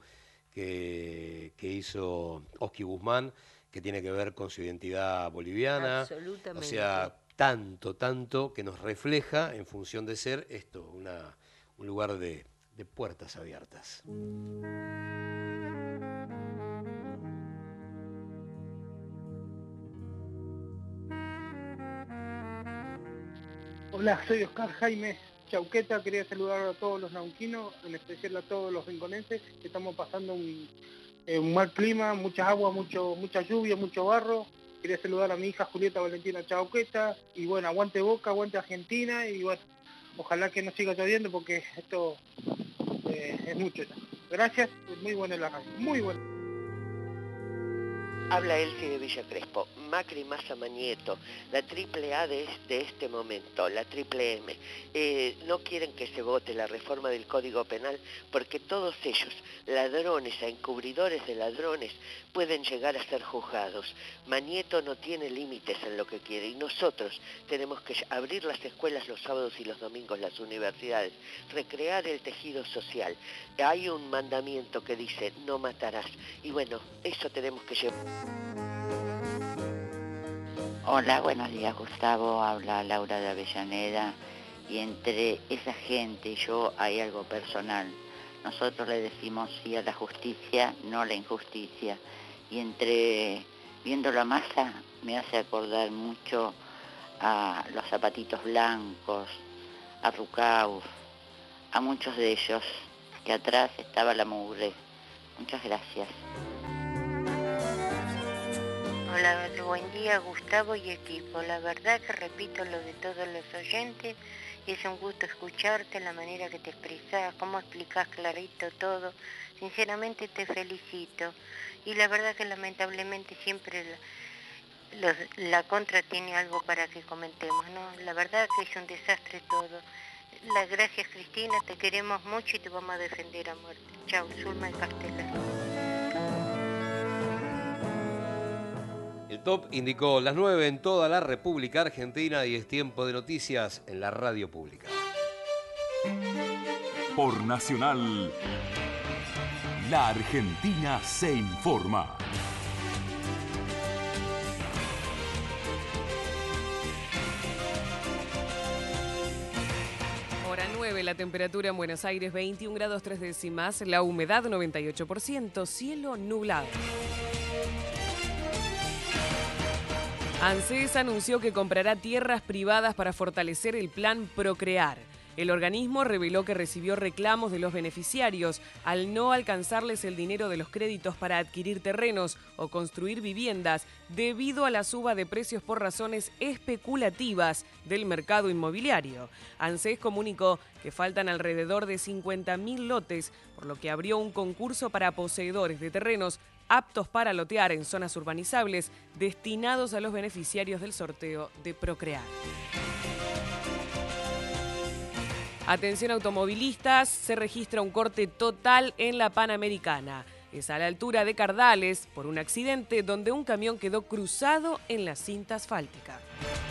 que hizo Oski Guzmán, que tiene que ver con su identidad boliviana. Absolutamente. O sea, tanto que nos refleja en función de ser esto, un lugar de de Puertas Abiertas. Hola, soy Oscar Jaime Chauqueta, quería saludar a todos los nauquinos, en especial a todos los rinconenses, que estamos pasando un mal clima, mucha agua, mucha lluvia, mucho barro. Quería saludar a mi hija Julieta Valentina Chauqueta, y bueno, aguante Boca, aguante Argentina, y bueno, ojalá que no siga lloviendo porque esto es mucho ya. Gracias, muy buena la radio, muy buena. Habla Elsie de Villa Crespo. Macri, Massa, Manieto, la triple A de este momento, la triple M. No quieren que se vote la reforma del Código Penal porque todos ellos, ladrones, encubridores de ladrones, pueden llegar a ser juzgados. Manieto no tiene límites en lo que quiere y nosotros tenemos que abrir las escuelas los sábados y los domingos, las universidades, recrear el tejido social. Hay un mandamiento que dice no matarás y bueno, eso tenemos que llevar. Hola, buenos días Gustavo, habla Laura de Avellaneda y entre esa gente y yo hay algo personal. Nosotros le decimos sí a la justicia, no a la injusticia y entre viéndolo a Massa me hace acordar mucho a los Zapatitos Blancos, a Rucauf, a muchos de ellos, que atrás estaba la mugre. Muchas gracias. Hola, buen día Gustavo y equipo. La verdad que repito lo de todos los oyentes, es un gusto escucharte, la manera que te expresás, cómo explicás clarito todo. Sinceramente te felicito. Y la verdad que lamentablemente siempre la contra tiene algo para que comentemos, ¿no? La verdad que es un desastre todo. Gracias Cristina, te queremos mucho y te vamos a defender a muerte. Chao, Zulma de Castelar. El top indicó las 9 en toda la República Argentina y es tiempo de noticias en la radio pública. Por Nacional, la Argentina se informa. Hora 9, la temperatura en Buenos Aires 21 grados 3 décimas, la humedad 98%, cielo nublado. ANSES anunció que comprará tierras privadas para fortalecer el plan Procrear. El organismo reveló que recibió reclamos de los beneficiarios al no alcanzarles el dinero de los créditos para adquirir terrenos o construir viviendas debido a la suba de precios por razones especulativas del mercado inmobiliario. ANSES comunicó que faltan alrededor de 50.000 lotes, por lo que abrió un concurso para poseedores de terrenos aptos para lotear en zonas urbanizables destinados a los beneficiarios del sorteo de Procrear. Atención automovilistas, se registra un corte total en la Panamericana. Es a la altura de Cardales por un accidente donde un camión quedó cruzado en la cinta asfáltica.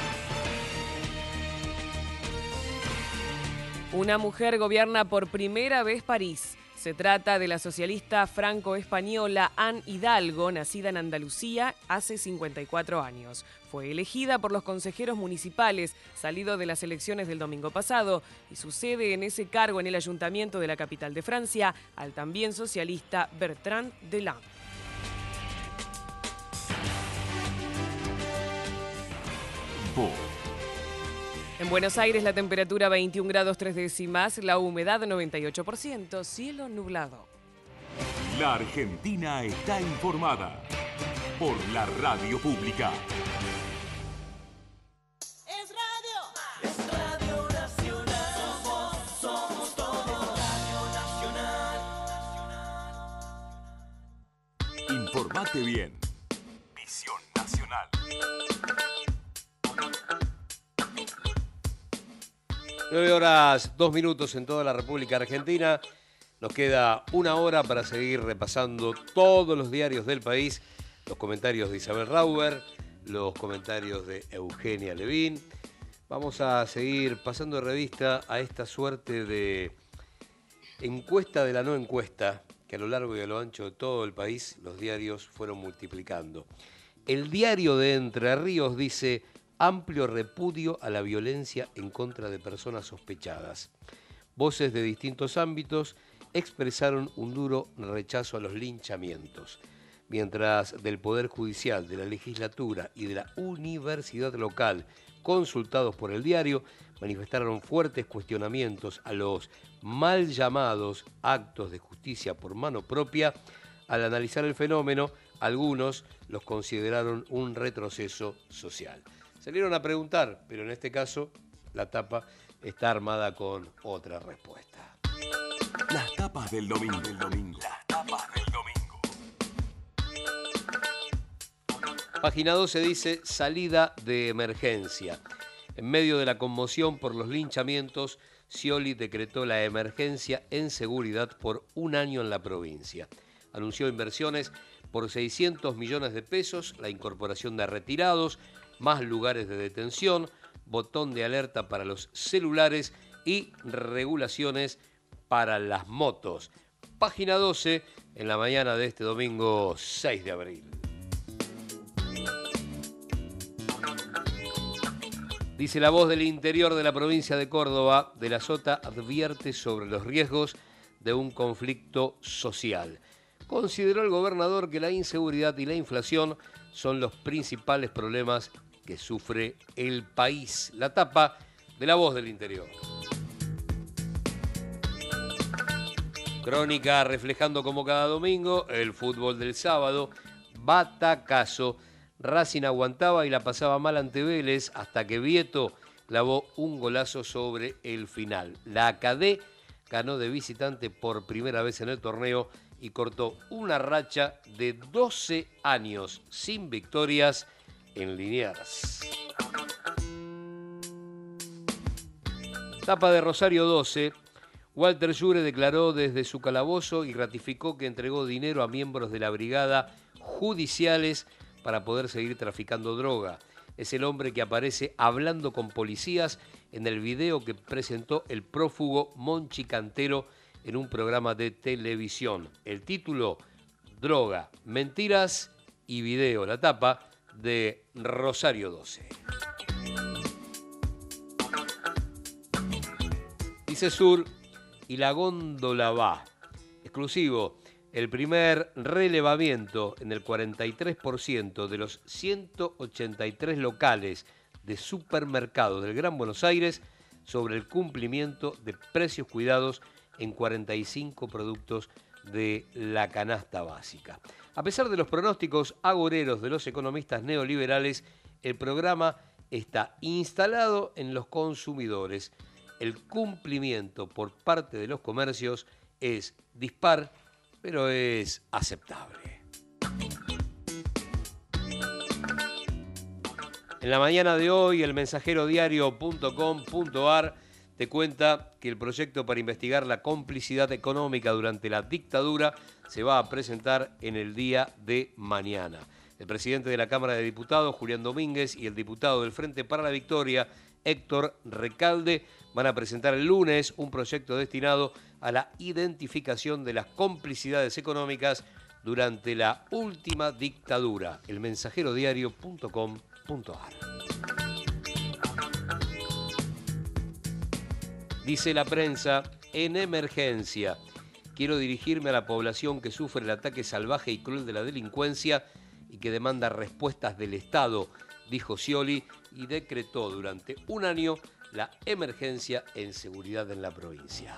Una mujer gobierna por primera vez París. Se trata de la socialista franco-española Anne Hidalgo, nacida en Andalucía hace 54 años. Fue elegida por los consejeros municipales, salido de las elecciones del domingo pasado, y sucede en ese cargo en el ayuntamiento de la capital de Francia al también socialista Bertrand Delanoë. En Buenos Aires la temperatura 21 grados 3 décimas, la humedad 98%, cielo nublado. La Argentina está informada por la radio pública. Es Radio Nacional. Somos todos Radio Nacional. Informate bien. Visión Nacional. 9 horas 2 minutos en toda la República Argentina. Nos queda una hora para seguir repasando todos los diarios del país, los comentarios de Isabel Rauber, los comentarios de Eugenia Levín. Vamos a seguir pasando de revista a esta suerte de encuesta de la no encuesta que a lo largo y a lo ancho de todo el país los diarios fueron multiplicando. El diario de Entre Ríos dice: amplio repudio a la violencia en contra de personas sospechadas. Voces de distintos ámbitos expresaron un duro rechazo a los linchamientos, mientras del Poder Judicial, de la Legislatura y de la Universidad local, consultados por el diario, manifestaron fuertes cuestionamientos a los mal llamados actos de justicia por mano propia. Al analizar el fenómeno, algunos los consideraron un retroceso social. Salieron a preguntar, pero en este caso la tapa está armada con otra respuesta. Las tapas del domingo. Las tapas del domingo. Página 12 dice salida de emergencia. En medio de la conmoción por los linchamientos, Scioli decretó la emergencia en seguridad por un año en la provincia. Anunció inversiones por 600 millones de pesos, la incorporación de retirados, más lugares de detención, botón de alerta para los celulares y regulaciones para las motos. Página 12 en la mañana de este domingo 6 de abril. Dice La Voz del Interior de la provincia de Córdoba, De la Sota advierte sobre los riesgos de un conflicto social. Consideró el gobernador que la inseguridad y la inflación son los principales problemas que sufre el país. La tapa de La Voz del Interior. Crónica reflejando como cada domingo el fútbol del sábado. Batacazo. Racing aguantaba y la pasaba mal ante Vélez hasta que Vieto clavó un golazo sobre el final. La Acadé ganó de visitante por primera vez en el torneo y cortó una racha de 12 años sin victorias en Liniers. Tapa de Rosario 12. Walter Jure declaró desde su calabozo y ratificó que entregó dinero a miembros de la brigada judiciales para poder seguir traficando droga. Es el hombre que aparece hablando con policías en el video que presentó el prófugo Monchi Cantero en un programa de televisión. El título, Droga, Mentiras y Video. La tapa de Rosario 12. Dice Sur, y la góndola va. Exclusivo. El primer relevamiento en el 43% de los 183 locales de supermercados del Gran Buenos Aires sobre el cumplimiento de precios cuidados en 45 productos de la canasta básica. A pesar de los pronósticos agoreros de los economistas neoliberales, el programa está instalado en los consumidores. El cumplimiento por parte de los comercios es dispar, pero es aceptable. En la mañana de hoy, el mensajerodiario.com.ar te cuenta que el proyecto para investigar la complicidad económica durante la dictadura se va a presentar en el día de mañana. El presidente de la Cámara de Diputados, Julián Domínguez, y el diputado del Frente para la Victoria, Héctor Recalde, van a presentar el lunes un proyecto destinado a la identificación de las complicidades económicas durante la última dictadura. elmensajerodiario.com.ar. Dice la prensa, en emergencia, quiero dirigirme a la población que sufre el ataque salvaje y cruel de la delincuencia y que demanda respuestas del Estado, dijo Scioli, y decretó durante un año la emergencia en seguridad en la provincia.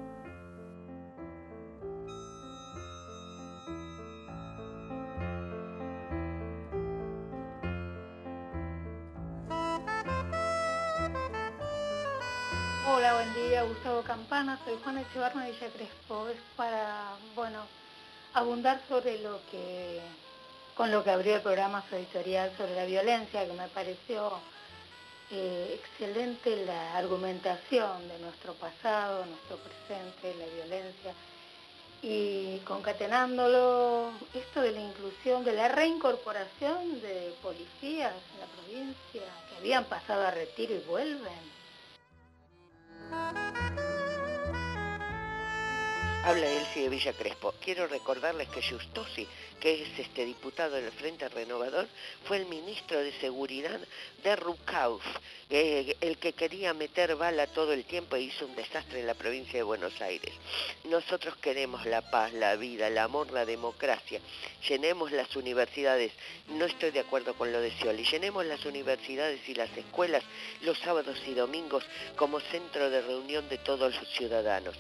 Hola, buen día, Gustavo Campana, soy Juana Echevarno de Villa Crespo. Es para, abundar sobre con lo que abrió el programa su editorial sobre la violencia, que me pareció excelente la argumentación de nuestro pasado, nuestro presente, la violencia, y concatenándolo, esto de la inclusión, de la reincorporación de policías en la provincia que habían pasado a retiro y vuelven. Habla Elsie de Villa Crespo. Quiero recordarles que Giustosi, que es diputado del Frente Renovador, fue el ministro de Seguridad de Rucauf, el que quería meter bala todo el tiempo e hizo un desastre en la provincia de Buenos Aires. Nosotros queremos la paz, la vida, el amor, la democracia. Llenemos las universidades, no estoy de acuerdo con lo de Scioli, llenemos las universidades y las escuelas los sábados y domingos como centro de reunión de todos los ciudadanos.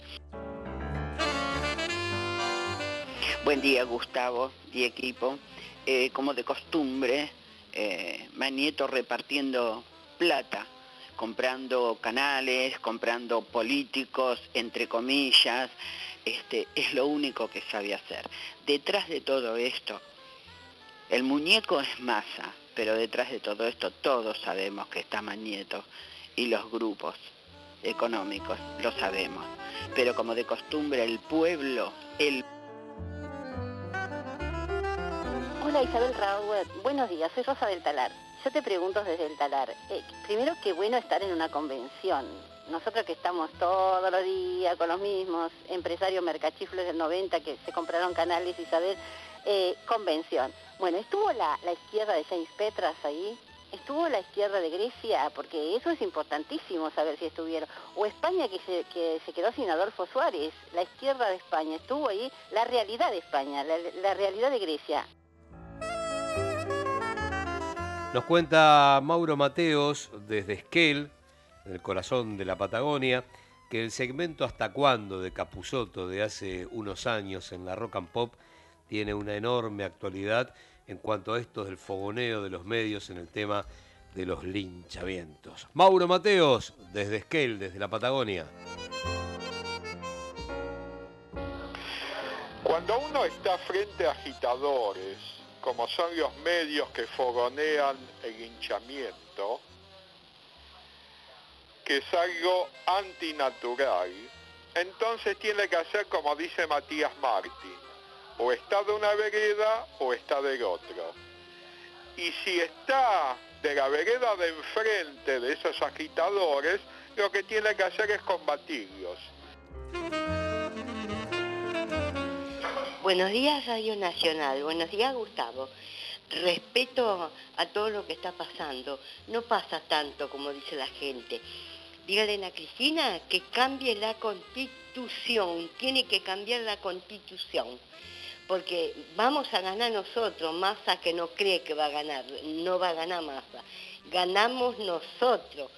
Buen día, Gustavo y equipo. Como de costumbre, Manieto repartiendo plata, comprando canales, comprando políticos, entre comillas, es lo único que sabe hacer. Detrás de todo esto, el muñeco es Massa, pero detrás de todo esto todos sabemos que está Manieto y los grupos económicos, lo sabemos. Pero como de costumbre, el pueblo, Hola Isabel Raúl, buenos días, soy Rosa del Talar. Yo te pregunto desde el Talar, primero qué bueno estar en una convención. Nosotros que estamos todos los días con los mismos empresarios mercachifles del 90 que se compraron canales, Isabel, convención. Bueno, ¿estuvo la izquierda de James Petras ahí? ¿Estuvo la izquierda de Grecia? Porque eso es importantísimo saber si estuvieron. O España que se quedó sin Adolfo Suárez, la izquierda de España, ¿estuvo ahí? La realidad de España, la realidad de Grecia. Nos cuenta Mauro Mateos desde Esquel, en el corazón de la Patagonia, que el segmento Hasta Cuándo de Capusotto de hace unos años en la Rock and Pop tiene una enorme actualidad en cuanto a esto del fogoneo de los medios en el tema de los linchamientos. Mauro Mateos desde Esquel, desde la Patagonia. Cuando uno está frente a agitadores, como son los medios que fogonean el linchamiento, que es algo antinatural, entonces tiene que hacer como dice Matías Martín, o está de una vereda o está del otro. Y si está de la vereda de enfrente de esos agitadores, lo que tiene que hacer es combatirlos. Buenos días, Radio Nacional. Buenos días, Gustavo. Respeto a todo lo que está pasando. No pasa tanto como dice la gente. Dígale a Cristina que cambie la Constitución. Tiene que cambiar la Constitución. Porque vamos a ganar nosotros. Massa que no cree que va a ganar. No va a ganar Massa. Ganamos nosotros.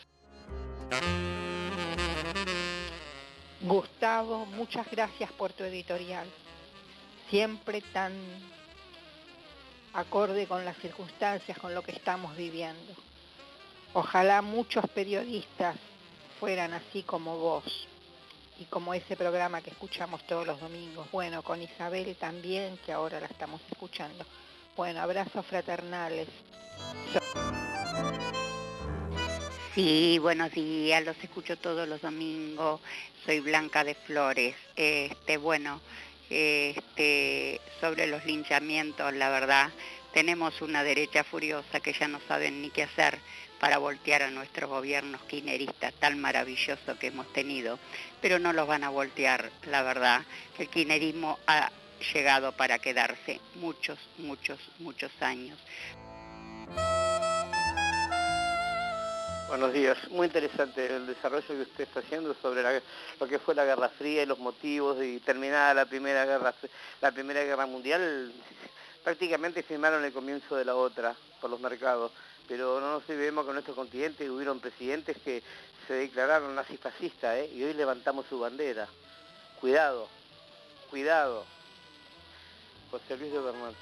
Gustavo, muchas gracias por tu editorial. Siempre tan acorde con las circunstancias, con lo que estamos viviendo. Ojalá muchos periodistas fueran así como vos y como ese programa que escuchamos todos los domingos. Bueno, con Isabel también, que ahora la estamos escuchando. Bueno, abrazos fraternales. Sí, buenos días, los escucho todos los domingos. Soy Blanca de Flores. Sobre los linchamientos, la verdad, tenemos una derecha furiosa que ya no saben ni qué hacer para voltear a nuestros gobiernos kirchneristas tan maravilloso que hemos tenido, pero no los van a voltear, la verdad, que el kirchnerismo ha llegado para quedarse muchos años. Buenos días, muy interesante el desarrollo que usted está haciendo sobre lo que fue la Guerra Fría y los motivos, y terminada la Primera Guerra Mundial, prácticamente firmaron el comienzo de la otra por los mercados, pero no nos olvidemos que en nuestro continente hubieron presidentes que se declararon nazifascistas, y hoy levantamos su bandera. Cuidado, cuidado. José Luis de Bernal.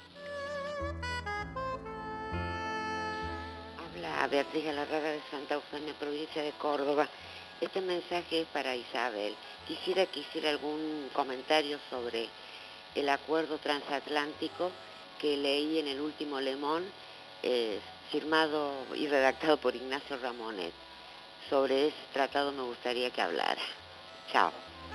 Habla Beatriz Galarraga de Santa Eufemia, provincia de Córdoba. Este mensaje es para Isabel. Quisiera que hiciera algún comentario sobre el acuerdo transatlántico que leí en el último Le Monde, firmado y redactado por Ignacio Ramonet. Sobre ese tratado me gustaría que hablara. Chao.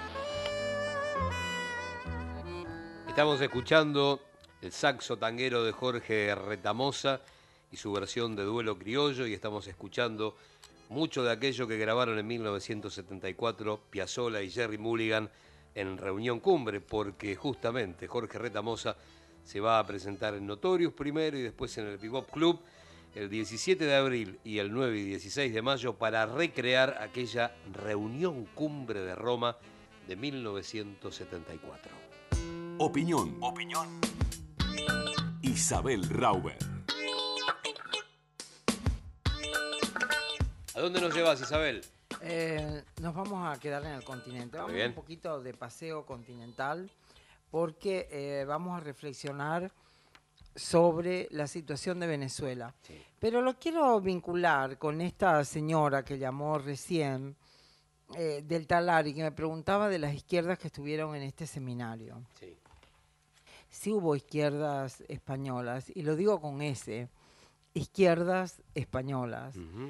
Estamos escuchando el saxo tanguero de Jorge Retamosa y su versión de Duelo Criollo, y estamos escuchando mucho de aquello que grabaron en 1974 Piazzolla y Jerry Mulligan en Reunión Cumbre, porque justamente Jorge Retamosa se va a presentar en Notorious primero y después en el Bebop Club el 17 de abril y el 9 y 16 de mayo para recrear aquella Reunión Cumbre de Roma de 1974. Opinión. Isabel Rauber. ¿A dónde nos llevas, Isabel? Nos vamos a quedar en el continente. Vamos bien. un poquito de paseo continental porque vamos a reflexionar sobre la situación de Venezuela. Sí. Pero lo quiero vincular con esta señora que llamó recién del Talar y que me preguntaba de las izquierdas que estuvieron en este seminario. Sí. Sí hubo izquierdas españolas, y lo digo con S, izquierdas españolas.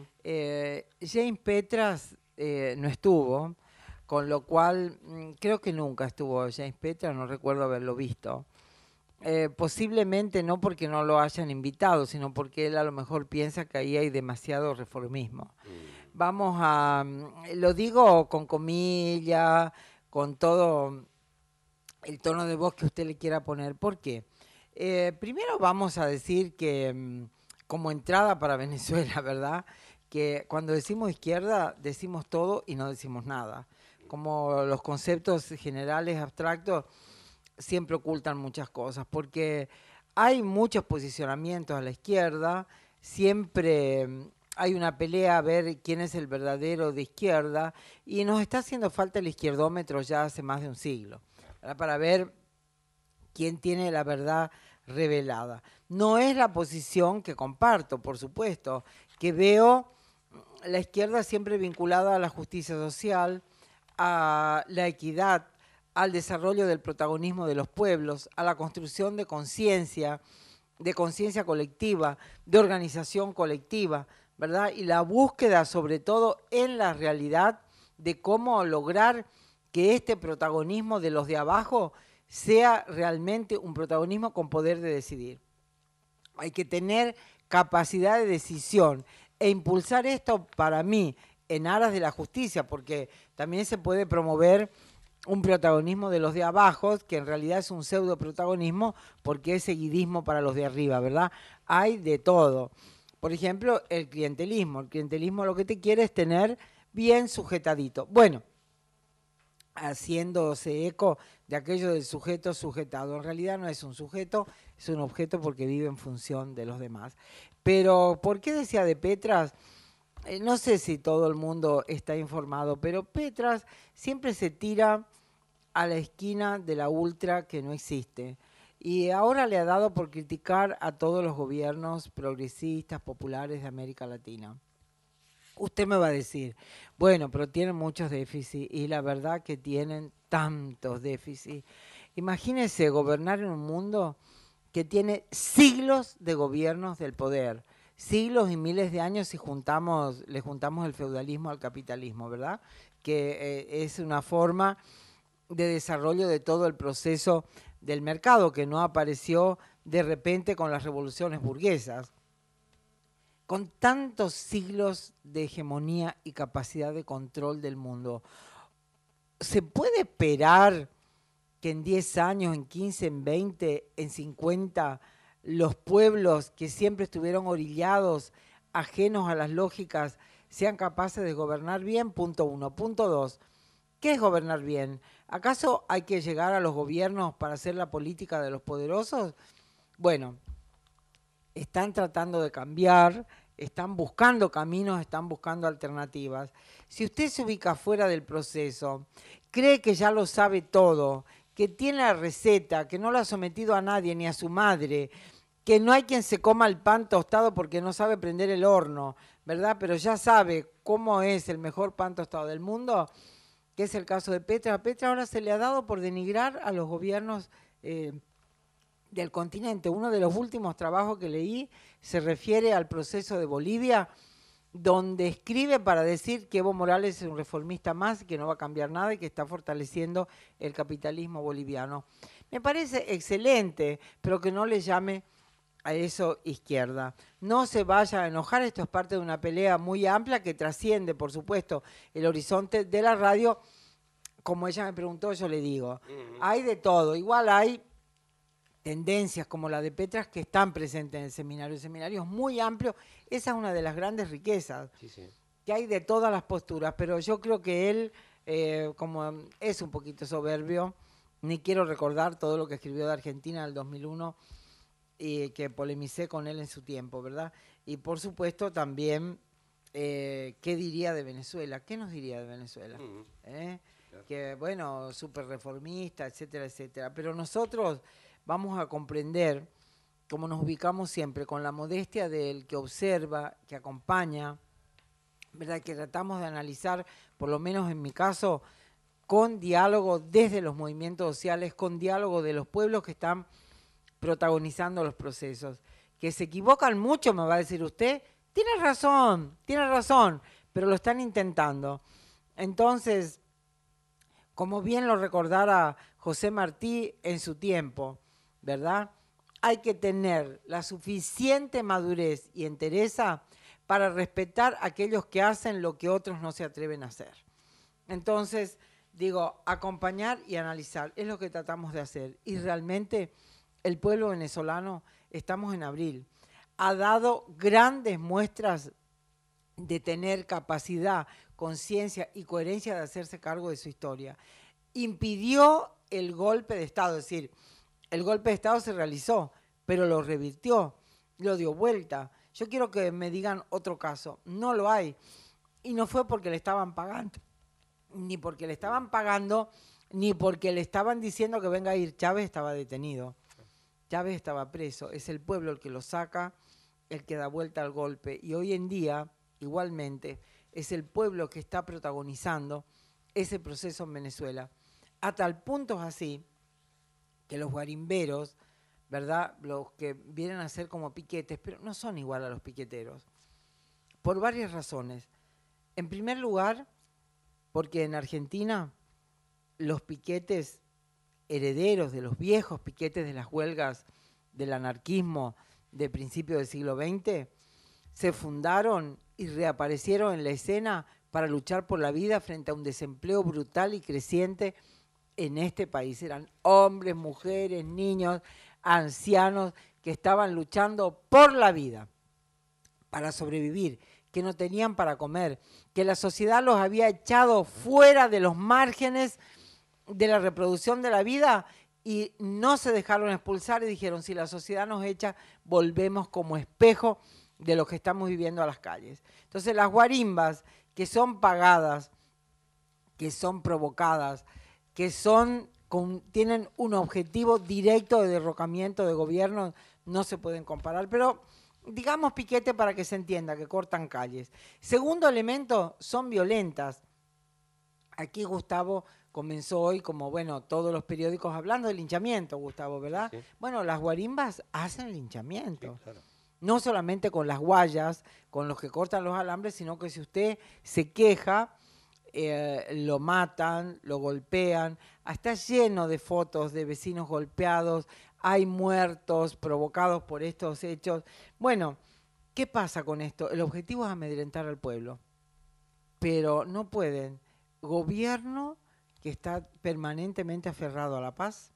James Petras no estuvo, con lo cual creo que nunca estuvo James Petras, no recuerdo haberlo visto. Posiblemente no porque no lo hayan invitado, sino porque él a lo mejor piensa que ahí hay demasiado reformismo. Vamos a, lo digo con comillas, con todo el tono de voz que usted le quiera poner. ¿Por qué? Primero vamos a decir que, como entrada para Venezuela, ¿verdad?, que cuando decimos izquierda decimos todo y no decimos nada. Como los conceptos generales abstractos siempre ocultan muchas cosas, porque hay muchos posicionamientos a la izquierda, siempre hay una pelea a ver quién es el verdadero de izquierda, y nos está haciendo falta el izquierdómetro ya hace más de un siglo, ¿verdad?, para ver quién tiene la verdad revelada. No es la posición que comparto, por supuesto, que veo la izquierda siempre vinculada a la justicia social, a la equidad, al desarrollo del protagonismo de los pueblos, a la construcción de conciencia colectiva, de organización colectiva, ¿verdad? Y la búsqueda, sobre todo, en la realidad de cómo lograr que este protagonismo de los de abajo sea realmente un protagonismo con poder de decidir. Hay que tener capacidad de decisión e impulsar esto, para mí, en aras de la justicia, porque también se puede promover un protagonismo de los de abajo, que en realidad es un pseudo protagonismo, porque es seguidismo para los de arriba, ¿verdad? Hay de todo. Por ejemplo, el clientelismo. El clientelismo lo que te quiere es tener bien sujetadito. Bueno, haciéndose eco de aquello del sujeto sujetado. En realidad no es un sujeto, es un objeto porque vive en función de los demás. Pero, ¿por qué decía de Petras? No sé si todo el mundo está informado, pero Petras siempre se tira a la esquina de la ultra que no existe. Y ahora le ha dado por criticar a todos los gobiernos progresistas, populares de América Latina. Usted me va a decir, bueno, pero tienen muchos déficits, y la verdad que tienen tantos déficits. Imagínese gobernar en un mundo que tiene siglos de gobiernos del poder, siglos y miles de años si le juntamos el feudalismo al capitalismo, ¿verdad? Que es una forma de desarrollo de todo el proceso del mercado, que no apareció de repente con las revoluciones burguesas. Con tantos siglos de hegemonía y capacidad de control del mundo, ¿se puede esperar que en 10 años, en 15, en 20, en 50, los pueblos que siempre estuvieron orillados, ajenos a las lógicas, sean capaces de gobernar bien? Punto 1. Punto 2. ¿Qué es gobernar bien? ¿Acaso hay que llegar a los gobiernos para hacer la política de los poderosos? Bueno, están tratando de cambiar, están buscando caminos, están buscando alternativas. Si usted se ubica fuera del proceso, cree que ya lo sabe todo, que tiene la receta, que no lo ha sometido a nadie, ni a su madre, que no hay quien se coma el pan tostado porque no sabe prender el horno, ¿verdad? Pero ya sabe cómo es el mejor pan tostado del mundo, que es el caso de Petras. A Petras ahora se le ha dado por denigrar a los gobiernos del continente. Uno de los últimos trabajos que leí se refiere al proceso de Bolivia, donde escribe para decir que Evo Morales es un reformista más, que no va a cambiar nada y que está fortaleciendo el capitalismo boliviano. Me parece excelente, pero que no le llame a eso izquierda. No se vaya a enojar, esto es parte de una pelea muy amplia que trasciende, por supuesto, el horizonte de la radio, como ella me preguntó, yo le digo, hay de todo. Igual hay tendencias como la de Petras que están presentes en el seminario. El seminario es muy amplio. Esa es una de las grandes riquezas, que hay de todas las posturas. Pero yo creo que él, como es un poquito soberbio, ni quiero recordar todo lo que escribió de Argentina del 2001 y que polemicé con él en su tiempo, ¿verdad? Y por supuesto también, ¿qué diría de Venezuela? ¿Qué nos diría de Venezuela? Que, bueno, súper reformista, etcétera, etcétera. Pero nosotros vamos a comprender, como nos ubicamos siempre, con la modestia del que observa, que acompaña, ¿verdad? Que tratamos de analizar, por lo menos en mi caso, con diálogo desde los movimientos sociales, con diálogo de los pueblos que están protagonizando los procesos. Que se equivocan mucho, me va a decir usted, tiene razón, pero lo están intentando. Entonces, como bien lo recordara José Martí en su tiempo, ¿verdad? Hay que tener la suficiente madurez y entereza para respetar a aquellos que hacen lo que otros no se atreven a hacer. Entonces, digo, acompañar y analizar, es lo que tratamos de hacer. Y realmente el pueblo venezolano, estamos en abril, ha dado grandes muestras de tener capacidad, conciencia y coherencia de hacerse cargo de su historia. Impidió el golpe de Estado, es decir, el golpe de Estado se realizó, pero lo revirtió, lo dio vuelta. Yo quiero que me digan otro caso, no lo hay. Y no fue porque le estaban pagando, ni porque le estaban pagando, ni porque le estaban diciendo que venga a ir. Chávez estaba detenido, Chávez estaba preso, es el pueblo el que lo saca, el que da vuelta al golpe. Y hoy en día, igualmente, es el pueblo que está protagonizando ese proceso en Venezuela. A tal punto es así que los guarimberos, ¿verdad?, los que vienen a ser como piquetes, pero no son igual a los piqueteros, por varias razones. En primer lugar, porque en Argentina los piquetes herederos de los viejos piquetes de las huelgas del anarquismo de principios del siglo XX se fundaron y reaparecieron en la escena para luchar por la vida frente a un desempleo brutal y creciente en este país. Eran hombres, mujeres, niños, ancianos que estaban luchando por la vida, para sobrevivir, que no tenían para comer, que la sociedad los había echado fuera de los márgenes de la reproducción de la vida y no se dejaron expulsar y dijeron, si la sociedad nos echa, volvemos como espejo de lo que estamos viviendo a las calles. Entonces las guarimbas que son pagadas, que son provocadas, que tienen un objetivo directo de derrocamiento de gobierno, no se pueden comparar, pero digamos piquete para que se entienda, que cortan calles. Segundo elemento, son violentas. Aquí Gustavo comenzó hoy, como bueno, todos los periódicos hablando de linchamiento, Gustavo, ¿verdad? Sí. Bueno, las guarimbas hacen linchamiento. Sí, claro. No solamente con las guayas, con los que cortan los alambres, sino que si usted se queja, lo matan, lo golpean. Está lleno de fotos de vecinos golpeados, hay muertos provocados por estos hechos. Bueno, ¿qué pasa con esto? El objetivo es amedrentar al pueblo, pero no pueden. Gobierno que está permanentemente aferrado a la paz,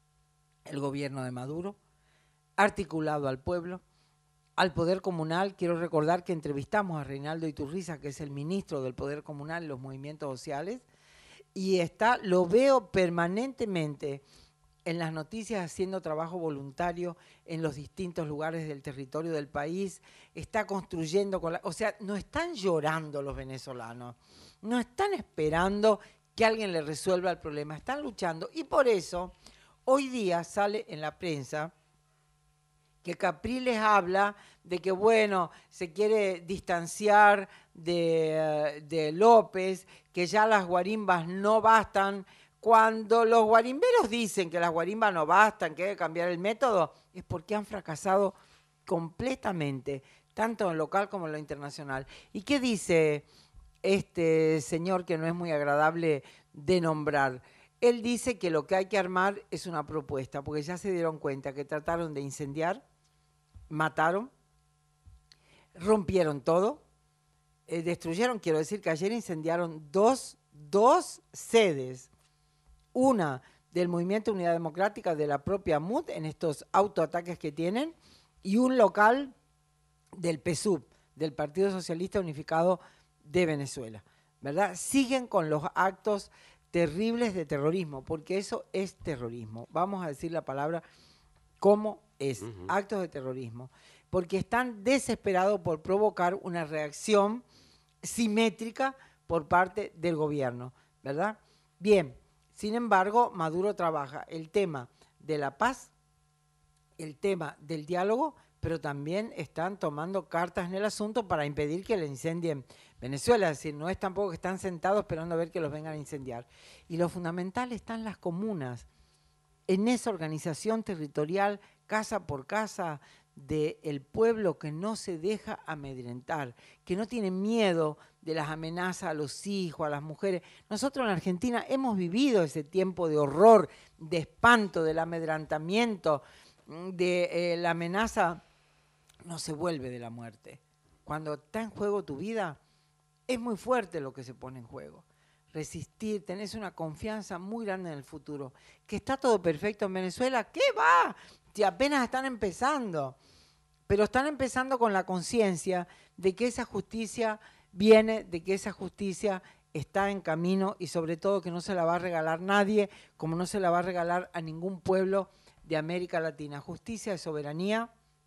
el gobierno de Maduro, articulado al pueblo, al poder comunal. Quiero recordar que entrevistamos a Reinaldo Iturriza, que es el ministro del Poder Comunal y los movimientos sociales, y lo veo permanentemente en las noticias haciendo trabajo voluntario en los distintos lugares del territorio del país, está construyendo, o sea, no están llorando los venezolanos, no están esperando que alguien le resuelva el problema, están luchando. Y por eso, hoy día sale en la prensa que Capriles habla de que, bueno, se quiere distanciar de López, que ya las guarimbas no bastan. Cuando los guarimberos dicen que las guarimbas no bastan, que hay que cambiar el método, es porque han fracasado completamente, tanto en lo local como en lo internacional. ¿Y qué dice este señor que no es muy agradable de nombrar? Él dice que lo que hay que armar es una propuesta, porque ya se dieron cuenta que trataron de incendiar, mataron, rompieron todo, destruyeron. Quiero decir que ayer incendiaron dos sedes una del Movimiento Unidad Democrática de la propia MUD en estos autoataques que tienen, y un local del PSUV, del Partido Socialista Unificado de Venezuela, ¿verdad? Siguen con los actos terribles de terrorismo, porque eso es terrorismo. Vamos a decir la palabra como es, actos de terrorismo, porque están desesperados por provocar una reacción simétrica por parte del gobierno, ¿verdad? Bien, sin embargo, Maduro trabaja el tema de la paz, el tema del diálogo, pero también están tomando cartas en el asunto para impedir que le incendien Venezuela. Es decir, no es tampoco que están sentados esperando a ver que los vengan a incendiar. Y lo fundamental está en las comunas, en esa organización territorial, casa por casa, del pueblo que no se deja amedrentar, que no tiene miedo de las amenazas a los hijos, a las mujeres. Nosotros en Argentina hemos vivido ese tiempo de horror, de espanto, del amedrentamiento, de la amenaza. No se vuelve de la muerte. Cuando está en juego tu vida, es muy fuerte lo que se pone en juego. Resistir, tenés una confianza muy grande en el futuro. ¿Que está todo perfecto en Venezuela? ¿Qué va? Si apenas están empezando. Pero están empezando con la conciencia de que esa justicia viene, de que esa justicia está en camino y sobre todo que no se la va a regalar nadie, como no se la va a regalar a ningún pueblo de América Latina. Justicia de soberanía,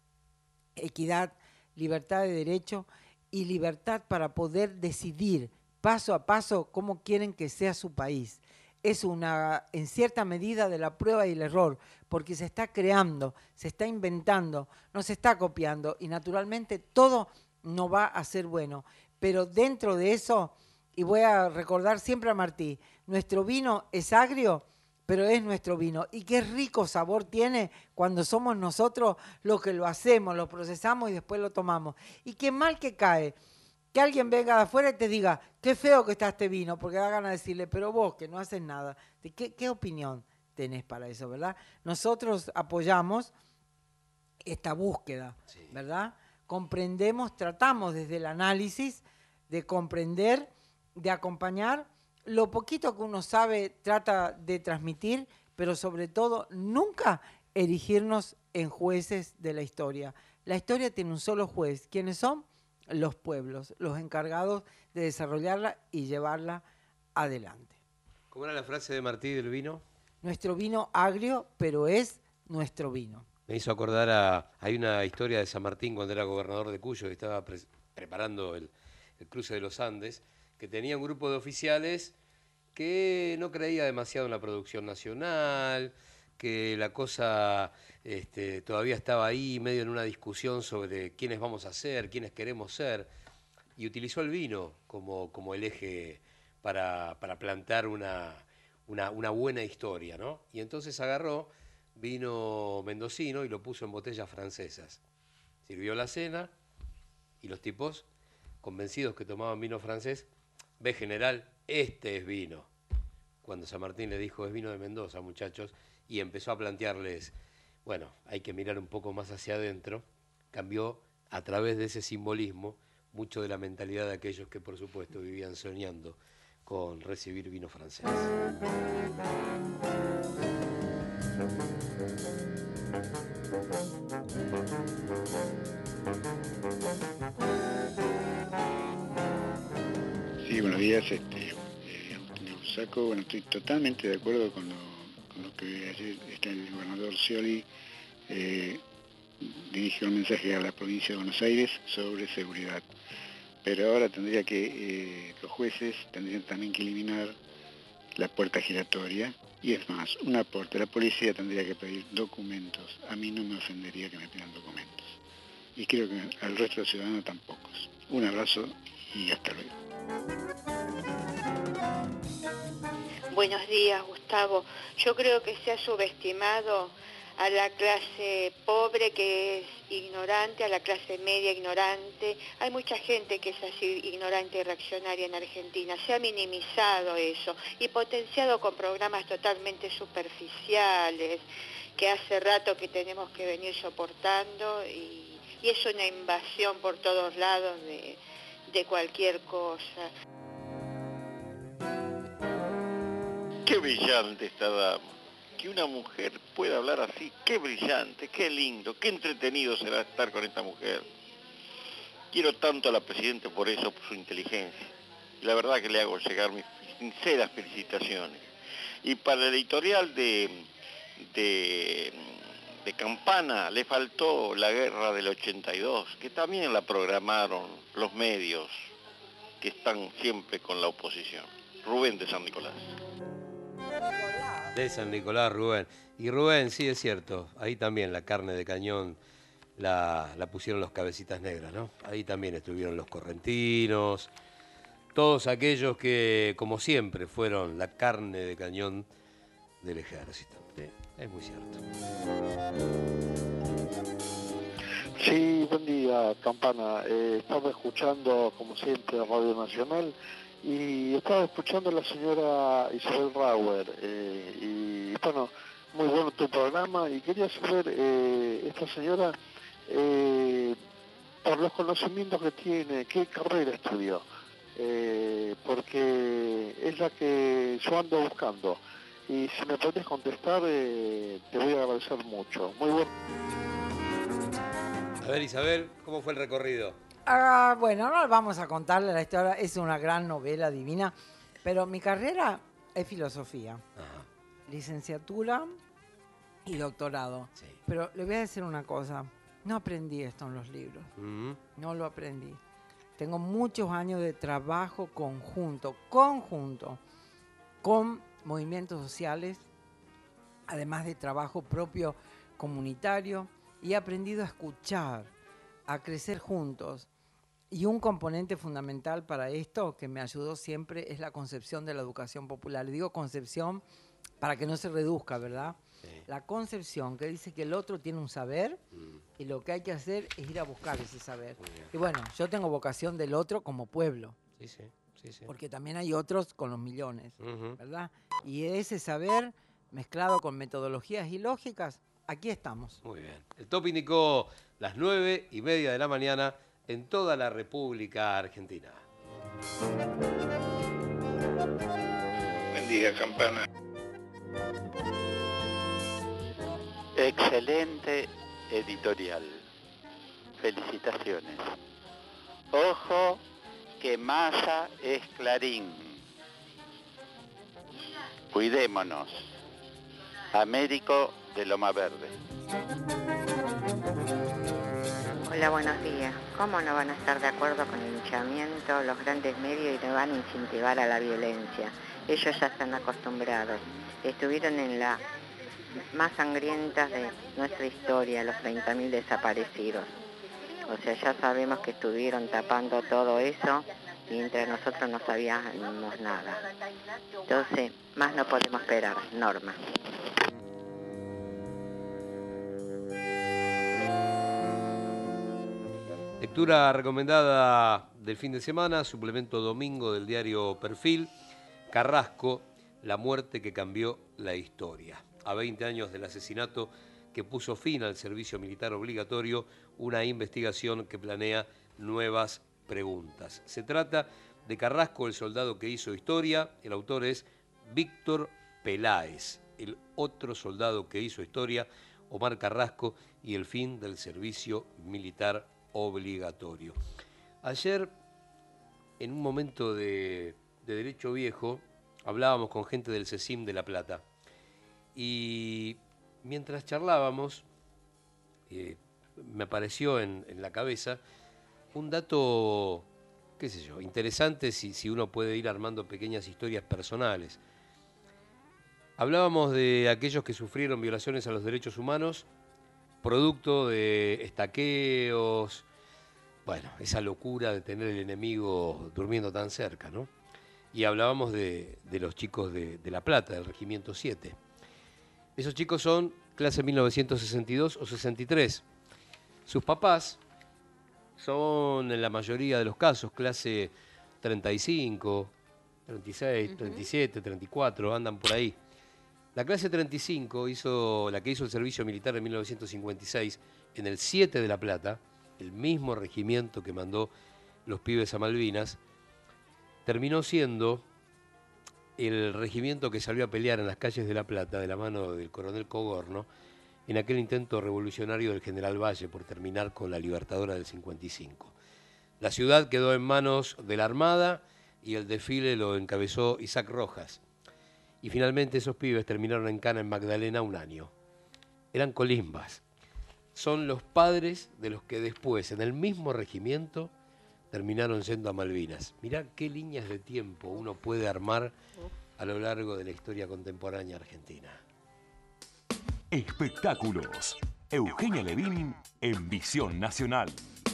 equidad, libertad de derecho y libertad para poder decidir paso a paso cómo quieren que sea su país. Es una, en cierta medida, de la prueba y el error, porque se está creando, se está inventando, no se está copiando y naturalmente todo no va a ser bueno. Pero dentro de eso, y voy a recordar siempre a Martí, nuestro vino es agrio, pero es nuestro vino. Y qué rico sabor tiene cuando somos nosotros los que lo hacemos, lo procesamos y después lo tomamos. Y qué mal que cae que alguien venga de afuera y te diga, qué feo que está este vino, porque da ganas de decirle, pero vos que no haces nada. ¿Qué opinión tenés para eso, verdad? Nosotros apoyamos esta búsqueda, ¿verdad? Comprendemos, tratamos desde el análisis de comprender, de acompañar. Lo poquito que uno sabe trata de transmitir, pero sobre todo nunca erigirnos en jueces de la historia. La historia tiene un solo juez. ¿Quiénes son? Los pueblos, los encargados de desarrollarla y llevarla adelante. ¿Cómo era la frase de Martí del vino? Nuestro vino agrio, pero es nuestro vino. Me hizo acordar hay una historia de San Martín cuando era gobernador de Cuyo, que estaba preparando el cruce de los Andes, que tenía un grupo de oficiales que no creía demasiado en la producción nacional, que la cosa todavía estaba ahí, medio en una discusión sobre quiénes vamos a ser, quiénes queremos ser, y utilizó el vino como el eje para plantar una buena historia, ¿no? Y entonces agarró vino mendocino y lo puso en botellas francesas. Sirvió la cena y los tipos, convencidos que tomaban vino francés, ve general, este es vino. Cuando San Martín le dijo, es vino de Mendoza, muchachos, y empezó a plantearles, bueno, hay que mirar un poco más hacia adentro, cambió a través de ese simbolismo mucho de la mentalidad de aquellos que, por supuesto, vivían soñando con recibir vino francés. Sí, buenos días, Agustín Bursaco. Bueno, estoy totalmente de acuerdo con lo que ayer el gobernador Scioli dirigió un mensaje a la provincia de Buenos Aires sobre seguridad. Pero ahora tendría que, los jueces tendrían también que eliminar la puerta giratoria. Y es más, un aporte. La policía tendría que pedir documentos. A mí no me ofendería que me pidan documentos. Y creo que al resto de los ciudadanos tampoco. Un abrazo y hasta luego. Buenos días, Gustavo. Yo creo que se ha subestimado a la clase pobre que es ignorante, a la clase media ignorante. Hay mucha gente que es así ignorante y reaccionaria en Argentina. Se ha minimizado eso y potenciado con programas totalmente superficiales que hace rato que tenemos que venir soportando y es una invasión por todos lados de cualquier cosa. ¿Qué qué brillante esta dama. Que una mujer pueda hablar así, qué brillante, qué lindo, qué entretenido será estar con esta mujer. Quiero tanto a la Presidenta por eso, por su inteligencia. Y la verdad que le hago llegar mis sinceras felicitaciones. Y para el editorial de Campana le faltó la guerra del 82, que también la programaron los medios que están siempre con la oposición. Rubén de San Nicolás. De San Nicolás, Rubén. Y Rubén, sí es cierto, ahí también la carne de cañón la pusieron los cabecitas negras, ¿no? Ahí también estuvieron los correntinos, todos aquellos que, como siempre, fueron la carne de cañón del ejército. Sí, es muy cierto. Sí, buen día, Campana. Estaba escuchando, como siempre, Radio Nacional y estaba escuchando a la señora Isabel Rauer. Y bueno, muy bueno tu programa y quería saber, esta señora, por los conocimientos que tiene, ¿qué carrera estudió? Porque es la que yo ando buscando. Y si me podés contestar, te voy a agradecer mucho. Muy bueno. A ver, Isabel, ¿cómo fue el recorrido? Bueno, no vamos a contarle la historia, es una gran novela divina, pero mi carrera es filosofía, licenciatura y doctorado. Sí. Pero le voy a decir una cosa, no aprendí esto en los libros, no lo aprendí. Tengo muchos años de trabajo conjunto, con movimientos sociales, además de trabajo propio comunitario, y he aprendido a escuchar, a crecer juntos. Y un componente fundamental para esto que me ayudó siempre es la concepción de la educación popular. Digo concepción para que no se reduzca, ¿verdad? Sí. La concepción que dice que el otro tiene un saber y lo que hay que hacer es ir a buscar ese saber. Y bueno, yo tengo vocación del otro como pueblo. Sí, sí. Sí, sí. Porque también hay otros con los millones, ¿verdad? Y ese saber mezclado con metodologías y lógicas, aquí estamos. Muy bien. El Top indicó las 9:30 de la mañana en toda la República Argentina. Buen día, Campana. Excelente editorial. Felicitaciones. Ojo que Massa es Clarín. Cuidémonos. Américo de Loma Verde. Hola, buenos días. ¿Cómo no van a estar de acuerdo con el linchamiento los grandes medios y no van a incentivar a la violencia? Ellos ya están acostumbrados. Estuvieron en la más sangrientas de nuestra historia, los 30.000 desaparecidos. O sea, ya sabemos que estuvieron tapando todo eso mientras nosotros no sabíamos nada. Entonces, más no podemos esperar. Norma. Lectura recomendada del fin de semana, suplemento domingo del diario Perfil, Carrasco, la muerte que cambió la historia. A 20 años del asesinato que puso fin al servicio militar obligatorio, una investigación que planea nuevas preguntas. Se trata de Carrasco, el soldado que hizo historia. El autor es Víctor Peláez. El otro soldado que hizo historia, Omar Carrasco, y el fin del servicio militar obligatorio. Ayer, en un momento de Derecho Viejo, hablábamos con gente del CECIM de La Plata. Y mientras charlábamos, me apareció en la cabeza un dato, qué sé yo, interesante si uno puede ir armando pequeñas historias personales. Hablábamos de aquellos que sufrieron violaciones a los derechos humanos, producto de estaqueos, bueno, esa locura de tener el enemigo durmiendo tan cerca, ¿no? Y hablábamos de los chicos de La Plata, del Regimiento 7. Esos chicos son clase 1962 o 63. Sus papás son, en la mayoría de los casos, clase 35, 36, 37, 34, andan por ahí. La clase 35, la que hizo el servicio militar en 1956, en el 7 de La Plata, el mismo regimiento que mandó los pibes a Malvinas, terminó siendo el regimiento que salió a pelear en las calles de La Plata de la mano del coronel Cogorno en aquel intento revolucionario del general Valle por terminar con la Libertadora del 55. La ciudad quedó en manos de la Armada y el desfile lo encabezó Isaac Rojas. Y finalmente esos pibes terminaron en Cana, en Magdalena, un año. Eran colimbas. Son los padres de los que después, en el mismo regimiento, terminaron yendo a Malvinas. Mirá qué líneas de tiempo uno puede armar a lo largo de la historia contemporánea argentina. Espectáculos. Eugenia Levín en Visión Nacional.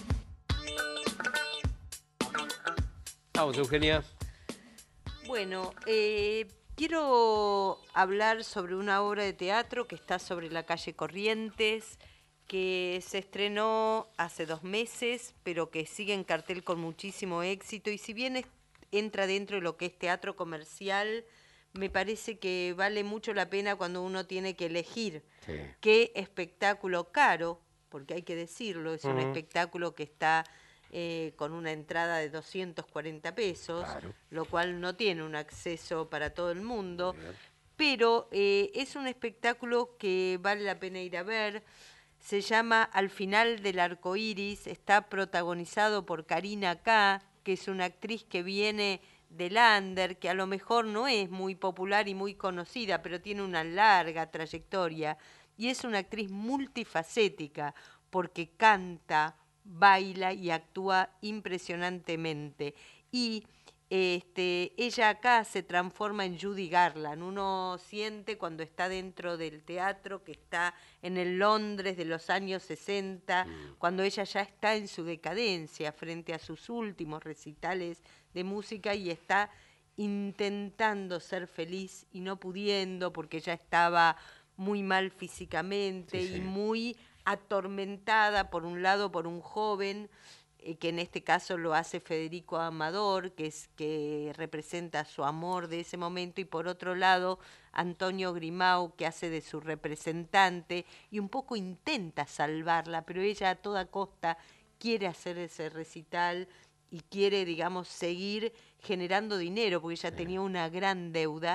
Vamos, Eugenia. Bueno, quiero hablar sobre una obra de teatro que está sobre la calle Corrientes, que se estrenó hace 2 meses, pero que sigue en cartel con muchísimo éxito. Y si bien entra dentro de lo que es teatro comercial, me parece que vale mucho la pena cuando uno tiene que elegir qué espectáculo caro, porque hay que decirlo, es un espectáculo que está con una entrada de 240 pesos, lo cual no tiene un acceso para todo el mundo, pero es un espectáculo que vale la pena ir a ver. Se llama Al final del arco iris, está protagonizado por Karina K., que es una actriz que viene del under, que a lo mejor no es muy popular y muy conocida, pero tiene una larga trayectoria, y es una actriz multifacética, porque canta, baila y actúa impresionantemente. Y ella acá se transforma en Judy Garland. Uno siente cuando está dentro del teatro que está en el Londres de los años 60, cuando ella ya está en su decadencia frente a sus últimos recitales de música y está intentando ser feliz y no pudiendo porque ya estaba muy mal físicamente y muy atormentada, por un lado, por un joven que en este caso lo hace Federico Amador, que representa su amor de ese momento, y por otro lado Antonio Grimau, que hace de su representante y un poco intenta salvarla, pero ella a toda costa quiere hacer ese recital y quiere, digamos, seguir generando dinero, porque ella tenía una gran deuda.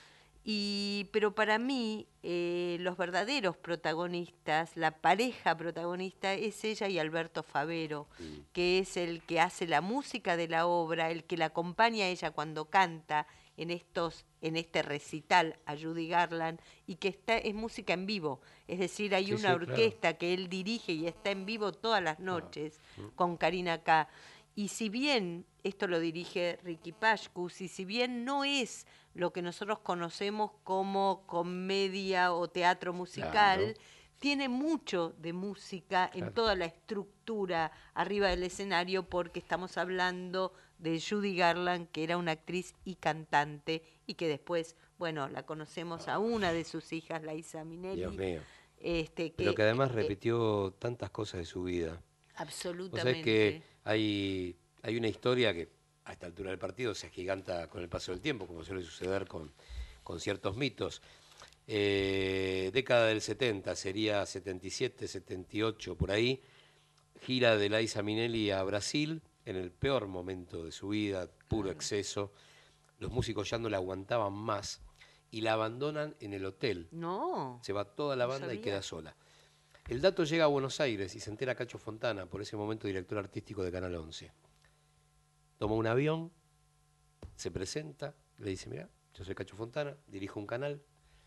Pero para mí, los verdaderos protagonistas, la pareja protagonista, es ella y Alberto Favero, que es el que hace la música de la obra, el que la acompaña a ella cuando canta en este recital a Judy Garland, y que es música en vivo, es decir, hay una orquesta que él dirige y está en vivo todas las noches con Karina K. Y si bien esto lo dirige Ricky Pashkus, y si bien no es lo que nosotros conocemos como comedia o teatro musical, tiene mucho de música en toda la estructura arriba del escenario, porque estamos hablando de Judy Garland, que era una actriz y cantante, y que después, bueno, la conocemos a una de sus hijas, Liza Minnelli. Dios mío. Pero que además repitió tantas cosas de su vida. Absolutamente. O sea, es que hay una historia que a esta altura del partido se agiganta con el paso del tiempo, como suele suceder con ciertos mitos. Década del 70, sería 77, 78, por ahí, gira de Liza Minnelli a Brasil, en el peor momento de su vida, puro exceso. Los músicos ya no la aguantaban más y la abandonan en el hotel. No. Se va toda la banda y queda sola. El dato llega a Buenos Aires y se entera Cacho Fontana, por ese momento director artístico de Canal 11. Toma un avión, se presenta, le dice, mira, yo soy Cacho Fontana, dirijo un canal,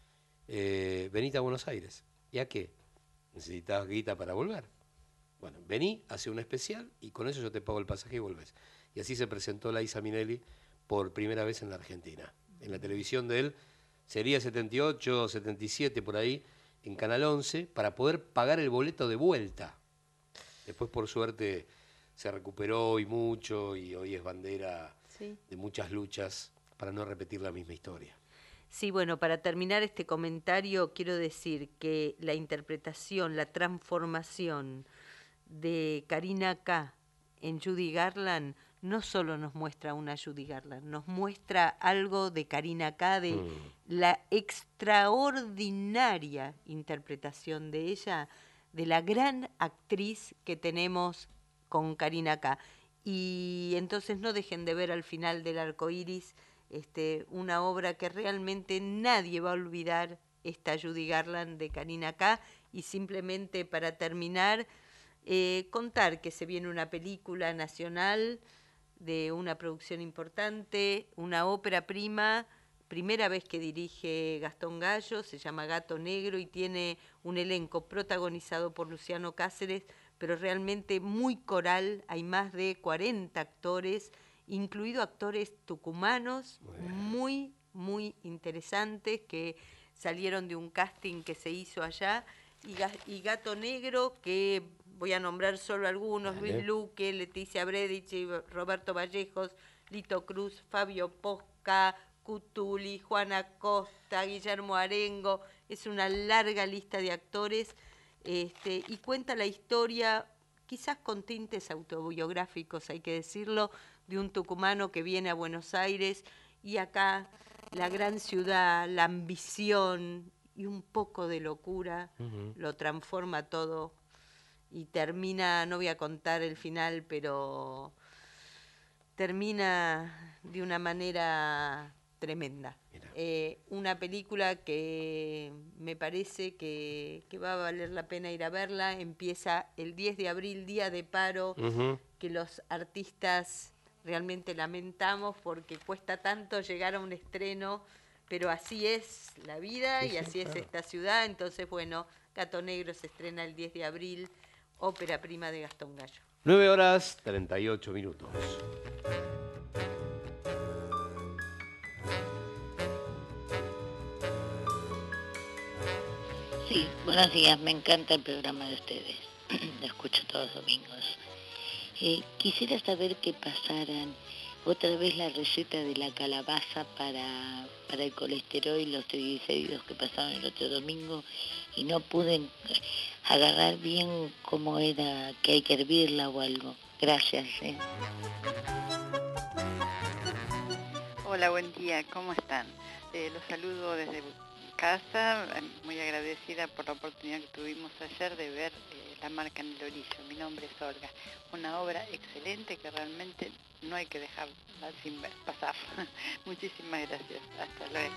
venite a Buenos Aires. ¿Y a qué? ¿Necesitas guita para volver? Bueno, vení, hace un especial y con eso yo te pago el pasaje y volvés. Y así se presentó Liza Minnelli por primera vez en la Argentina. En la televisión de él sería 78, 77, por ahí, en Canal 11, para poder pagar el boleto de vuelta. Después, por suerte, se recuperó y mucho, y hoy es bandera de muchas luchas para no repetir la misma historia. Sí, bueno, para terminar este comentario, quiero decir que la interpretación, la transformación de Karina K. en Judy Garland no solo nos muestra una Judy Garland, nos muestra algo de Karina K., de la extraordinaria interpretación de ella, de la gran actriz que tenemos con Karina K. Y entonces no dejen de ver Al final del arco iris, una obra que realmente nadie va a olvidar, esta Judy Garland de Karina K. Y simplemente para terminar, contar que se viene una película nacional de una producción importante, una ópera prima, primera vez que dirige Gastón Gallo, se llama Gato Negro y tiene un elenco protagonizado por Luciano Cáceres, pero realmente muy coral, hay más de 40 actores, incluidos actores tucumanos, muy, muy interesantes, que salieron de un casting que se hizo allá, y Gato Negro, que voy a nombrar solo algunos: Luis Luque, Leticia Bredich, Roberto Vallejos, Lito Cruz, Fabio Posca, Cutuli, Juana Costa, Guillermo Arengo. Es una larga lista de actores, y cuenta la historia, quizás con tintes autobiográficos, hay que decirlo, de un tucumano que viene a Buenos Aires y acá la gran ciudad, la ambición y un poco de locura lo transforma todo y termina, no voy a contar el final, pero termina de una manera tremenda. Una película que me parece que va a valer la pena ir a verla. Empieza el 10 de abril, día de paro, que los artistas realmente lamentamos porque cuesta tanto llegar a un estreno, pero así es la vida y así es esta ciudad. Entonces, bueno, Gato Negro se estrena el 10 de abril, ópera prima de Gastón Gallo. 9:38. Sí, buenos días, me encanta el programa de ustedes, lo escucho todos los domingos. Quisiera saber que pasaran otra vez la receta de la calabaza para el colesterol y los triglicéridos que pasaron el otro domingo y no pude agarrar bien cómo era, que hay que hervirla o algo. Gracias. Hola, buen día, ¿cómo están? Los saludo desde casa, muy agradecida por la oportunidad que tuvimos ayer de ver La marca en el orillo. Mi nombre es Olga. Una obra excelente que realmente no hay que dejarla sin ver, pasar. Muchísimas gracias. Hasta luego.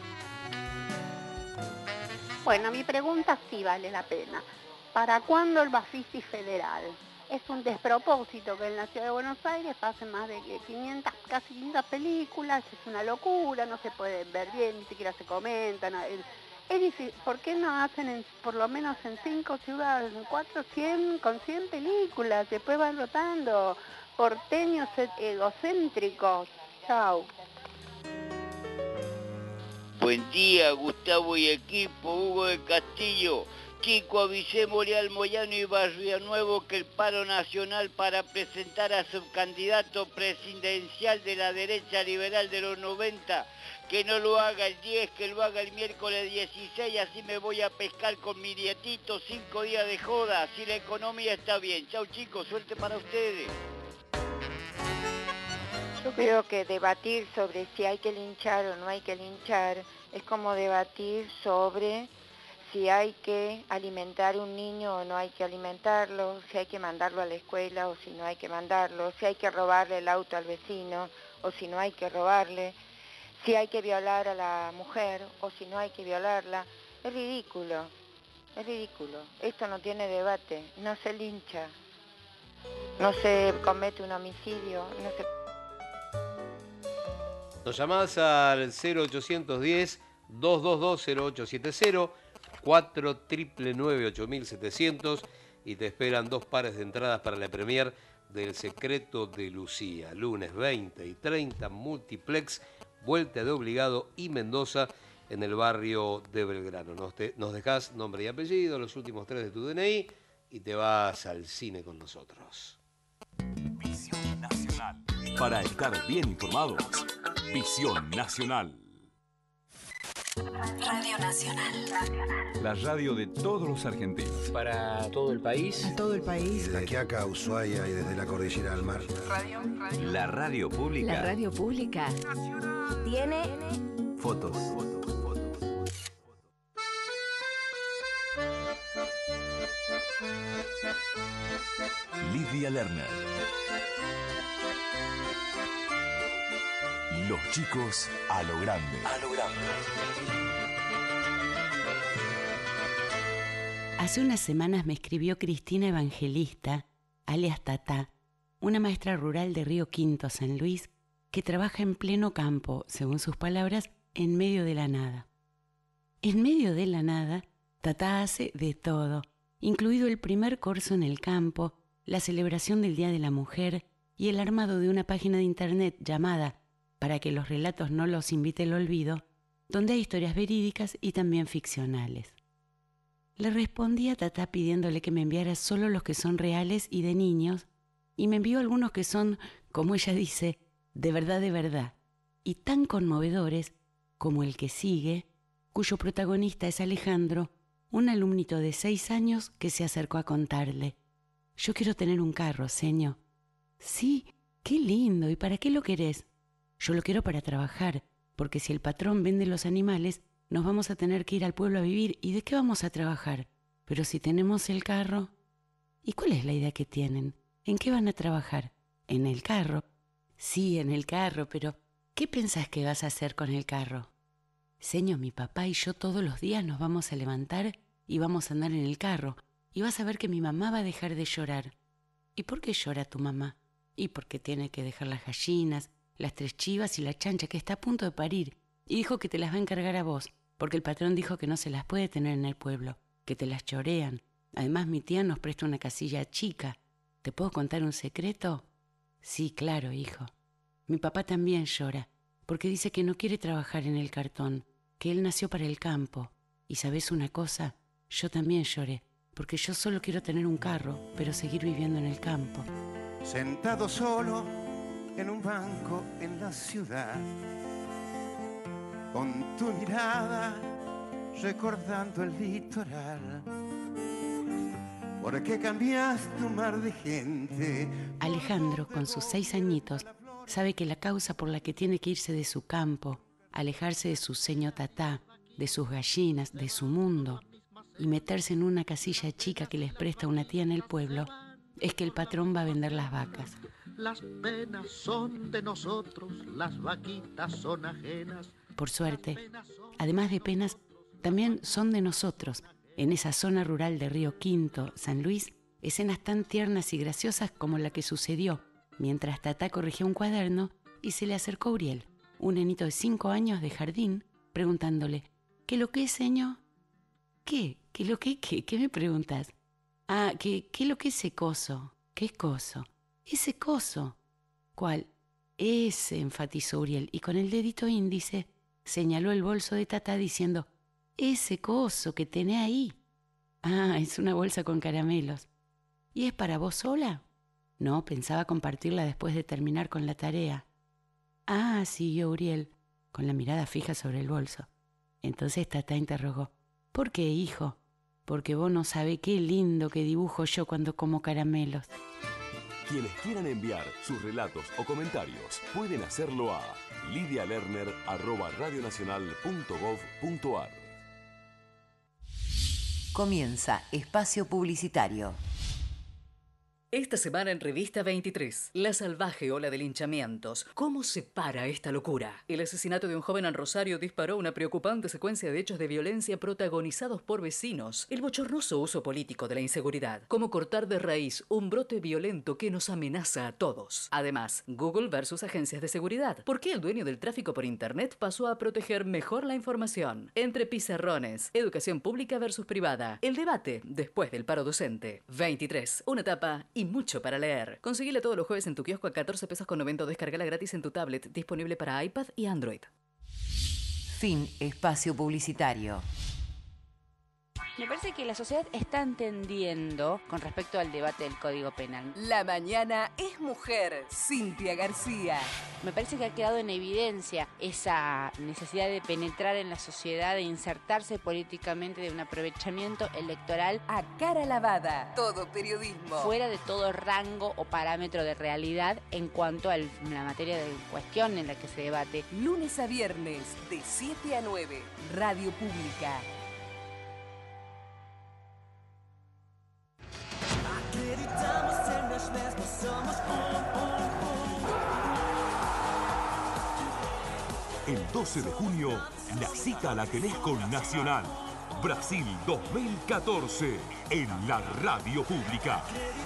Bueno, mi pregunta sí vale la pena. ¿Para cuándo el Bafisi federal? Es un despropósito que en la ciudad de Buenos Aires pasen más de 500, casi 500 películas, es una locura, no se pueden ver bien, ni siquiera se comentan. Es difícil, ¿por qué no hacen por lo menos en 5 ciudades, en 4, 100, con 100 películas? Después van rotando, porteños egocéntricos. Chau. Buen día, Gustavo y equipo, Hugo de Castillo. Chico, avisémosle al Moyano y Barrio Nuevo que el paro nacional para presentar a subcandidato presidencial de la derecha liberal de los 90, que no lo haga el 10, que lo haga el miércoles 16, así me voy a pescar con mi nietito, 5 días de joda, si la economía está bien. Chau chicos, suerte para ustedes. Yo creo que debatir sobre si hay que linchar o no hay que linchar es como debatir sobre si hay que alimentar un niño o no hay que alimentarlo, si hay que mandarlo a la escuela o si no hay que mandarlo, si hay que robarle el auto al vecino o si no hay que robarle, si hay que violar a la mujer o si no hay que violarla. Es ridículo, es ridículo. Esto no tiene debate, no se lincha, no se comete un homicidio, no se... Nos llamás al 0810-222-0870, 499-8700 y te esperan 2 pares de entradas para la premier del Secreto de Lucía. Lunes 20 y 30, Multiplex, Vuelta de Obligado y Mendoza, en el barrio de Belgrano. Nos dejás nombre y apellido, los últimos 3 de tu DNI y te vas al cine con nosotros. Visión Nacional. Para estar bien informados, Visión Nacional. Radio Nacional. La radio de todos los argentinos. Para todo el país. A todo el país. Desde Quiaca, Ushuaia y desde la cordillera al mar. La radio pública. La radio pública. Tiene Fotos. Lidia Lerner. Los chicos a lo grande. A lo grande. Hace unas semanas me escribió Cristina Evangelista, alias Tatá, una maestra rural de Río Quinto, San Luis, que trabaja en pleno campo, según sus palabras, en medio de la nada. En medio de la nada, Tatá hace de todo, incluido el primer corso en el campo, la celebración del Día de la Mujer y el armado de una página de internet llamada Para que los relatos no los invite el olvido, donde hay historias verídicas y también ficcionales. Le respondí a Tatá pidiéndole que me enviara solo los que son reales y de niños, y me envió algunos que son, como ella dice, de verdad, y tan conmovedores como el que sigue, cuyo protagonista es Alejandro, un alumnito de 6 años que se acercó a contarle: «Yo quiero tener un carro, señor». «Sí, qué lindo, ¿y para qué lo querés?» «Yo lo quiero para trabajar, porque si el patrón vende los animales, nos vamos a tener que ir al pueblo a vivir, ¿y de qué vamos a trabajar? Pero si tenemos el carro...» «¿Y cuál es la idea que tienen? ¿En qué van a trabajar? ¿En el carro?» «Sí, en el carro, pero ¿qué pensás que vas a hacer con el carro?» «Señor, mi papá y yo todos los días nos vamos a levantar y vamos a andar en el carro, y vas a ver que mi mamá va a dejar de llorar». «¿Y por qué llora tu mamá?» «Y porque tiene que dejar las gallinas, las 3 chivas y la chancha que está a punto de parir, y dijo que te las va a encargar a vos, porque el patrón dijo que no se las puede tener en el pueblo, que te las chorean. Además mi tía nos presta una casilla chica. ¿Te puedo contar un secreto?» «Sí, claro, hijo. Mi papá también llora, porque dice que no quiere trabajar en el cartón, que él nació para el campo. Y ¿sabés una cosa? Yo también lloré, porque yo solo quiero tener un carro, pero seguir viviendo en el campo». Sentado solo en un banco en la ciudad, con tu mirada recordando el litoral. ¿Por qué cambiaste un mar de gente? Alejandro, con sus 6 añitos, sabe que la causa por la que tiene que irse de su campo, alejarse de su señor Tatá, de sus gallinas, de su mundo, y meterse en una casilla chica que les presta una tía en el pueblo, es que el patrón va a vender las vacas. Las penas son de nosotros, las vaquitas son ajenas. Por suerte, además de penas, también son de nosotros. En esa zona rural de Río Quinto, San Luis, escenas tan tiernas y graciosas como la que sucedió mientras Tatá corregía un cuaderno y se le acercó Uriel, un nenito de 5 años de jardín, preguntándole: «¿Qué lo que es, señor?» «¿Qué? ¿Qué lo que qué? ¿Qué me preguntas?» «Ah, ¿qué lo que es ese coso?» «¿Qué coso?» «Ese coso». «¿Cuál?» «Ese», enfatizó Uriel, y con el dedito índice señaló el bolso de Tatá diciendo: «Ese coso que tenés ahí». «Ah, es una bolsa con caramelos». «¿Y es para vos sola?» «No, pensaba compartirla después de terminar con la tarea». «Ah», siguió Uriel, con la mirada fija sobre el bolso. Entonces Tatá interrogó: «¿Por qué, hijo?» «Porque vos no sabés qué lindo que dibujo yo cuando como caramelos». Quienes quieran enviar sus relatos o comentarios pueden hacerlo a lidialerner@radionacional.gov.ar. Comienza Espacio Publicitario. Esta semana en Revista 23, la salvaje ola de linchamientos. ¿Cómo se para esta locura? El asesinato de un joven en Rosario disparó una preocupante secuencia de hechos de violencia protagonizados por vecinos. El bochornoso uso político de la inseguridad. Cómo cortar de raíz un brote violento que nos amenaza a todos. Además, Google versus agencias de seguridad. ¿Por qué el dueño del tráfico por internet pasó a proteger mejor la información? Entre pizarrones, educación pública versus privada. El debate después del paro docente. 23, una etapa y mucho para leer. Conseguila todos los jueves en tu kiosco a 14 pesos con 90. Descargala gratis en tu tablet, disponible para iPad y Android. Fin espacio publicitario. Me parece que la sociedad está entendiendo con respecto al debate del Código Penal. La mañana es mujer, Cintia García. Me parece que ha quedado en evidencia esa necesidad de penetrar en la sociedad, de insertarse políticamente, de un aprovechamiento electoral a cara lavada. Todo periodismo. Fuera de todo rango o parámetro de realidad en cuanto a la materia de cuestión en la que se debate. Lunes a viernes, de 7 a 9, Radio Pública. Acreditamos en nós mesmos, somos El 12 de junio, la cita la tenés con Nacional. Brasil 2014, en la radio pública.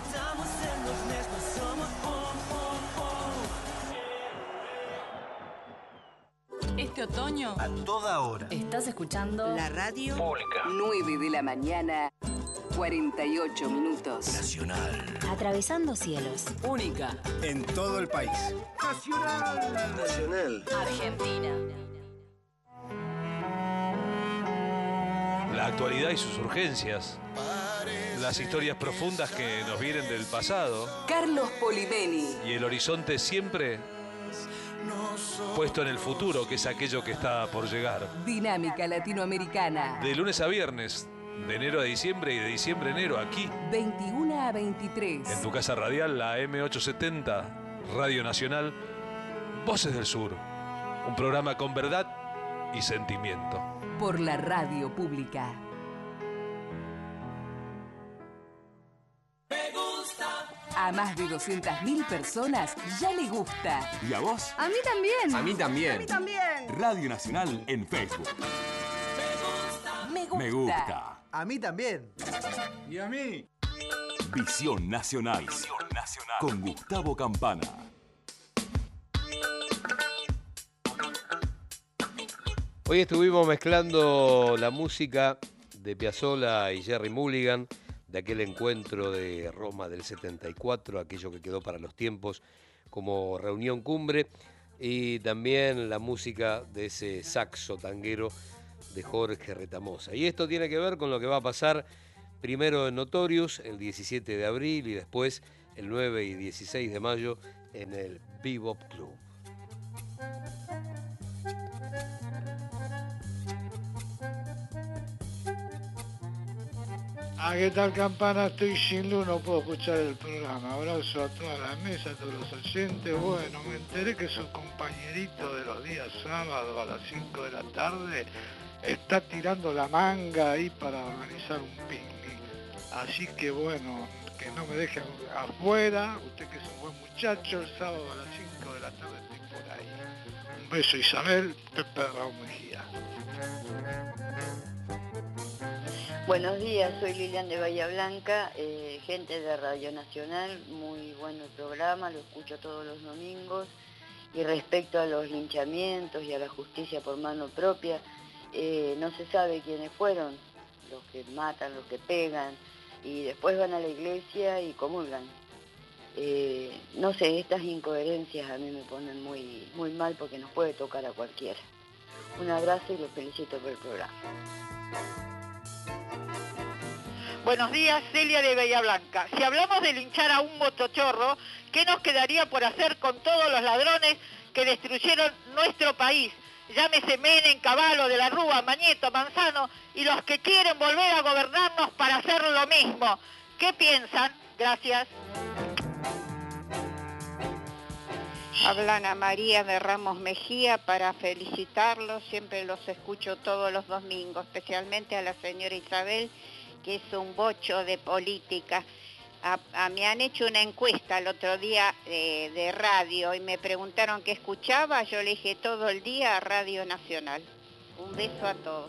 Este otoño, A toda hora. estás escuchando La radio Pública. 9 de la mañana, 48 minutos. Nacional. Atravesando cielos. Única, En todo el país. Nacional. Nacional. Argentina. La actualidad y sus urgencias. Las historias profundas que nos vienen del pasado. Carlos Polimeni. Y el horizonte siempre puesto en el futuro, que es aquello que está por llegar. Dinámica latinoamericana. De lunes a viernes, de enero a diciembre y de diciembre a enero, aquí, 21 a 23. en tu casa radial, la M870, Radio Nacional, Voces del Sur. Un programa con verdad y sentimiento. Por la radio pública. A más de 200.000 personas ya le gusta. ¿Y a vos? A mí también. A mí también. A mí también. Radio Nacional en Facebook. Me gusta. Me gusta. A mí también. Y a mí. Visión Nacional. Con Gustavo Campana. Hoy estuvimos mezclando la música de Piazzolla y Jerry Mulligan, de aquel encuentro de Roma del 74, aquello que quedó para los tiempos como reunión cumbre, y también la música de ese saxo tanguero de Jorge Retamosa. Y esto tiene que ver con lo que va a pasar primero en Notorious, el 17 de abril, y después el 9 y 16 de mayo en el Bebop Club. ¿Qué tal, Campana? Estoy sin luz, no puedo escuchar el programa. Abrazo a toda la mesa, a todos los oyentes. Bueno, me enteré que su compañerito de los días sábados a las 5 de la tarde está tirando la manga ahí para organizar un picnic. Así que bueno, que no me deje afuera. Usted que es un buen muchacho, el sábado a las 5 de la tarde estoy por ahí. Un beso, Isabel, Pepe Raúl Mejía. Buenos días, soy Lilian de Bahía Blanca, gente de Radio Nacional, muy bueno el programa, lo escucho todos los domingos. Y respecto a los linchamientos y a la justicia por mano propia, no se sabe quiénes fueron, los que matan, los que pegan, y después van a la iglesia y comulgan. No sé, estas incoherencias a mí me ponen muy, muy mal porque nos puede tocar a cualquiera. Un abrazo y los felicito por el programa. Buenos días, Celia de Bahía Blanca. Si hablamos de linchar a un motochorro, ¿qué nos quedaría por hacer con todos los ladrones que destruyeron nuestro país? Llámese Menem, Cavallo, De la Rúa, Mañeto, Manzano y los que quieren volver a gobernarnos para hacer lo mismo. ¿Qué piensan? Gracias. Habla Ana María de Ramos Mejía para felicitarlos. Siempre los escucho todos los domingos, especialmente a la señora Isabel, que es un bocho de política. Me han hecho una encuesta el otro día de radio y me preguntaron qué escuchaba. Yo le dije todo el día Radio Nacional. Un beso a todos.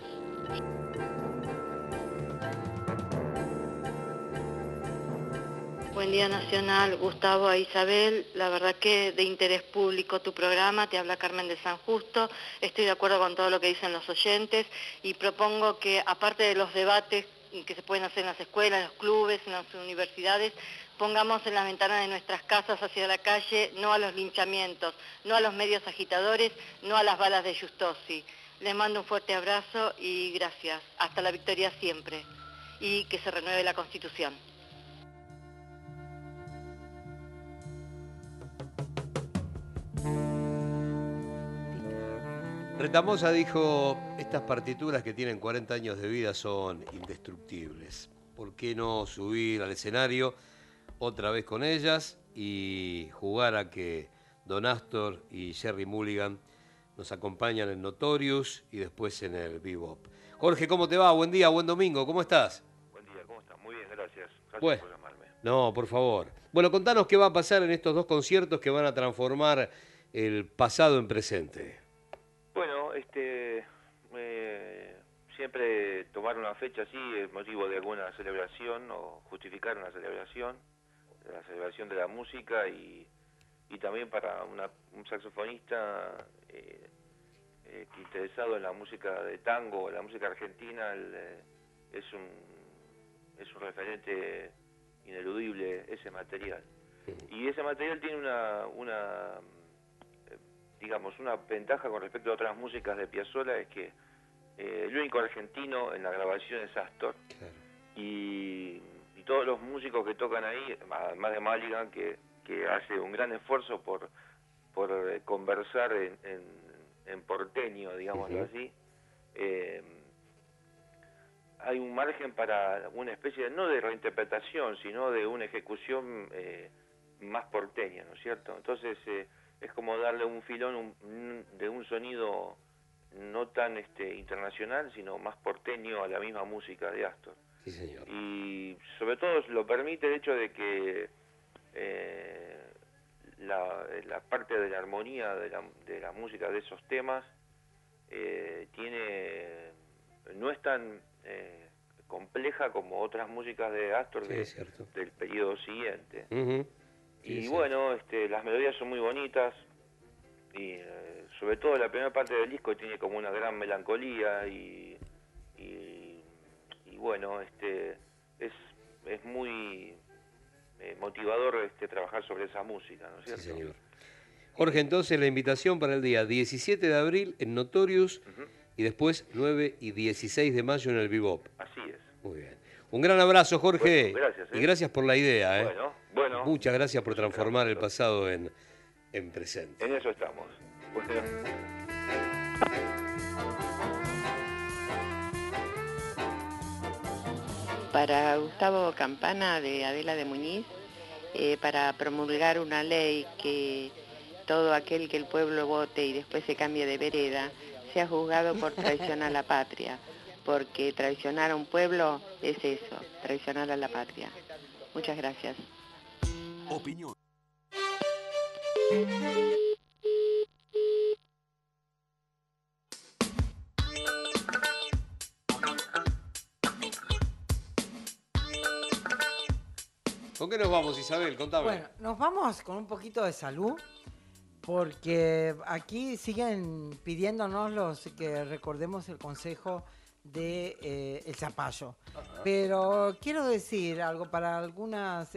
Buen día Nacional, Gustavo e Isabel. La verdad que de interés público tu programa, te habla Carmen de San Justo. Estoy de acuerdo con todo lo que dicen los oyentes y propongo que aparte de los debates que se pueden hacer en las escuelas, en los clubes, en las universidades, pongamos en las ventanas de nuestras casas hacia la calle no a los linchamientos, no a los medios agitadores, no a las balas de Giustossi. Les mando un fuerte abrazo y gracias. Hasta la victoria siempre. Y que se renueve la Constitución. Retamosa dijo, estas partituras que tienen 40 años de vida son indestructibles. ¿Por qué no subir al escenario otra vez con ellas y jugar a que Don Astor y Jerry Mulligan nos acompañan en Notorious y después en el Bebop? Jorge, ¿cómo te va? Buen día, buen domingo, ¿cómo estás? Buen día, ¿cómo estás? Muy bien, gracias. Gracias Bueno, por llamarme. no, por favor. Bueno, contanos qué va a pasar en estos dos conciertos que van a transformar el pasado en presente. Bueno, Bueno, siempre tomar una fecha así es motivo de alguna celebración o justificar una celebración, la celebración de la música y también para un saxofonista interesado en la música de tango, la música argentina, es un referente ineludible ese material. Y ese material tiene digamos, una ventaja con respecto a otras músicas de Piazzolla, es que el único argentino en la grabación es Astor. Claro. Y todos los músicos que tocan ahí, además de Mulligan, que hace un gran esfuerzo por conversar en porteño, digámoslo así, hay un margen para una especie no de reinterpretación, sino de una ejecución más porteña, ¿no es cierto? Entonces es como darle un filón de un sonido no tan internacional, sino más porteño a la misma música de Astor. Sí, señor. Y sobre todo lo permite el hecho de que la parte de la armonía de la música de esos temas no es tan compleja como otras músicas de Astor del periodo siguiente. Y bueno, las melodías son muy bonitas y sobre todo la primera parte del disco tiene como una gran melancolía y bueno, es muy motivador trabajar sobre esa música, ¿no es cierto? Sí, señor. Jorge, entonces la invitación para el día 17 de abril en Notorious y después 9 y 16 de mayo en el Bebop. Así es. Muy bien. Un gran abrazo, Jorge. Bueno, gracias. Y gracias por la idea. Bueno. Muchas gracias por transformar el pasado en presente. En eso estamos. Bueno. Para Gustavo Campana, de Adela de Muñiz, para promulgar una ley que todo aquel que el pueblo vote y después se cambie de vereda sea juzgado por traición a la patria, porque traicionar a un pueblo es eso, traicionar a la patria. Muchas gracias. Opinión. ¿Con qué nos vamos, Isabel? Contame. Bueno, nos vamos con un poquito de salud, porque aquí siguen pidiéndonos que recordemos el consejo de el zapallo. Pero quiero decir algo para algunas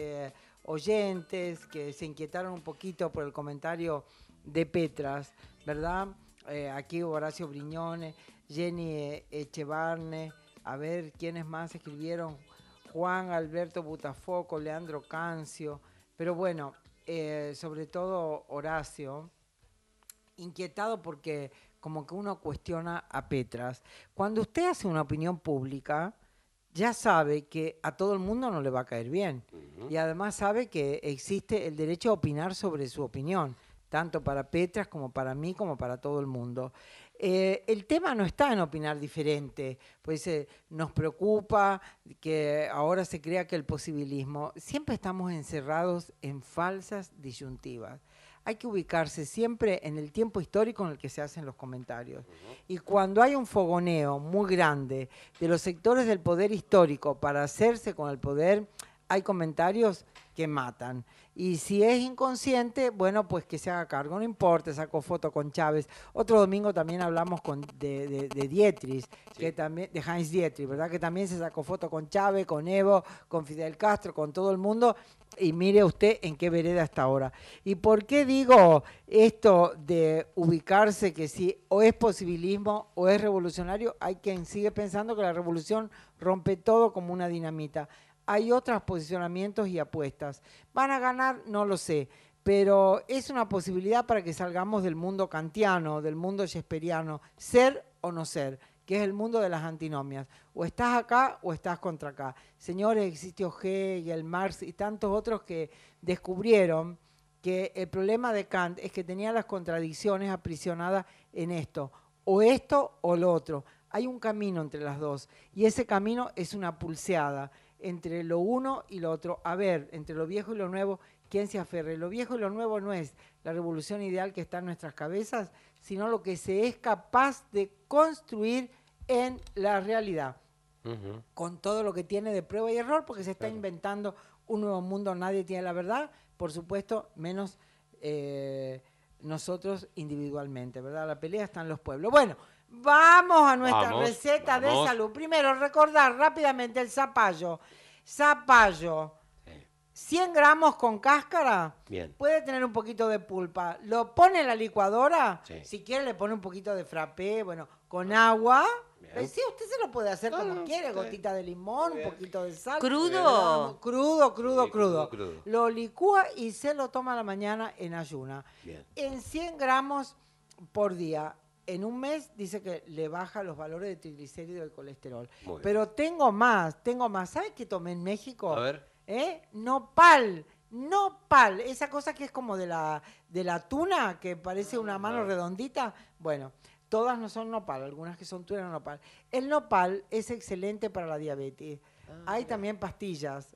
oyentes que se inquietaron un poquito por el comentario de Petras, ¿verdad? Aquí Horacio Briñone, Jenny Echevarne, a ver quiénes más escribieron, Juan Alberto Butafoco, Leandro Cancio, pero bueno, sobre todo Horacio, inquietado porque como que uno cuestiona a Petras. Cuando usted hace una opinión pública, ya sabe que a todo el mundo no le va a caer bien. Y además sabe que existe el derecho a opinar sobre su opinión, tanto para Petras como para mí, como para todo el mundo. El tema no está en opinar diferente, pues nos preocupa que ahora se crea que el posibilismo, siempre estamos encerrados en falsas disyuntivas. Hay que ubicarse siempre en el tiempo histórico en el que se hacen los comentarios. Y cuando hay un fogoneo muy grande de los sectores del poder histórico para hacerse con el poder, hay comentarios que matan. Y si es inconsciente, bueno, pues que se haga cargo, no importa, sacó foto con Chávez. Otro domingo también hablamos de Dietrich, que también, de Heinz Dietrich, ¿verdad? Que también se sacó foto con Chávez, con Evo, con Fidel Castro, con todo el mundo. Y mire usted en qué vereda está ahora. ¿Y por qué digo esto de ubicarse que si o es posibilismo o es revolucionario? Hay quien sigue pensando que la revolución rompe todo como una dinamita. Hay otros posicionamientos y apuestas. ¿Van a ganar? No lo sé, pero es una posibilidad para que salgamos del mundo kantiano, del mundo shakespeariano, ser o no ser, que es el mundo de las antinomias. O estás acá o estás contra acá. Señores, existió Hegel, Marx y tantos otros que descubrieron que el problema de Kant es que tenía las contradicciones aprisionadas en esto o lo otro. Hay un camino entre las dos y ese camino es una pulseada entre lo uno y lo otro. A ver, entre lo viejo y lo nuevo, ¿quién se aferre? Lo viejo y lo nuevo no es la revolución ideal que está en nuestras cabezas, sino lo que se es capaz de construir en la realidad, con todo lo que tiene de prueba y error, porque se está inventando un nuevo mundo, nadie tiene la verdad, por supuesto, menos nosotros individualmente, ¿verdad? La pelea está en los pueblos. Bueno, vamos a nuestra receta de salud. Primero, recordar rápidamente el zapallo. Zapallo, 100 gramos con cáscara. Bien. Puede tener un poquito de pulpa. Lo pone en la licuadora. Sí. Si quiere le pone un poquito de frappé, bueno, con agua. Sí, usted se lo puede hacer como quiere, gotita de limón, un poquito de sal. ¿Crudo? Crudo. Lo licúa y se lo toma a la mañana en ayuna. Bien. En 100 gramos por día. En un mes dice que le baja los valores de triglicéridos y del colesterol. Pero tengo más. ¿Sabes qué tomé en México? A ver. Nopal, esa cosa que es como de la tuna, que parece una mano redondita. Bueno, todas no son nopal, algunas que son tuna nopal. El nopal es excelente para la diabetes. Hay también pastillas.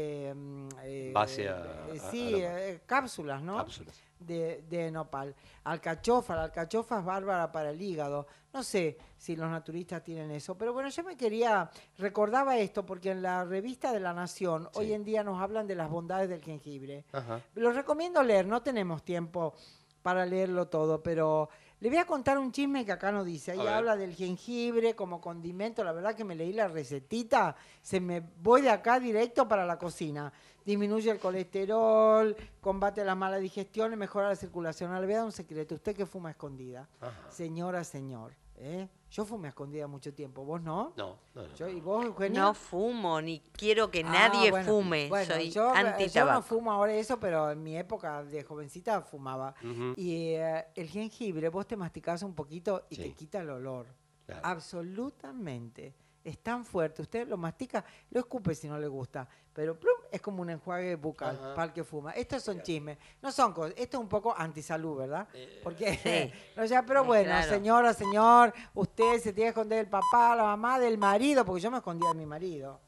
Base cápsulas, ¿no? Cápsulas. De nopal. La alcachofa es bárbara para el hígado. No sé si los naturistas tienen eso, pero bueno, yo recordaba esto porque en la revista de La Nación hoy en día nos hablan de las bondades del jengibre. Los recomiendo leer, no tenemos tiempo para leerlo todo, pero le voy a contar un chisme que acá no dice. Ahí habla del jengibre como condimento. La verdad que me leí la recetita, voy de acá directo para la cocina. Disminuye el colesterol, combate las malas digestiones, mejora la circulación. Ahora le voy a dar un secreto. Usted que fuma a escondida, señor, yo fumé a escondida mucho tiempo. ¿Vos no? No. ¿Y vos, Eugenia? No fumo, ni quiero que nadie fume. Soy anti-tabaco. Yo no fumo ahora eso, pero en mi época de jovencita fumaba. Y el jengibre, vos te masticás un poquito y te quita el olor. Claro. Absolutamente. Es tan fuerte. Usted lo mastica, lo escupe si no le gusta. Pero plum, es como un enjuague bucal para el que fuma. Estos son chismes. No son cosas. Esto es un poco antisalud, ¿verdad? Porque, pero bueno, claro. Señor, usted se tiene que esconder del papá, la mamá, del marido, porque yo me escondía de mi marido.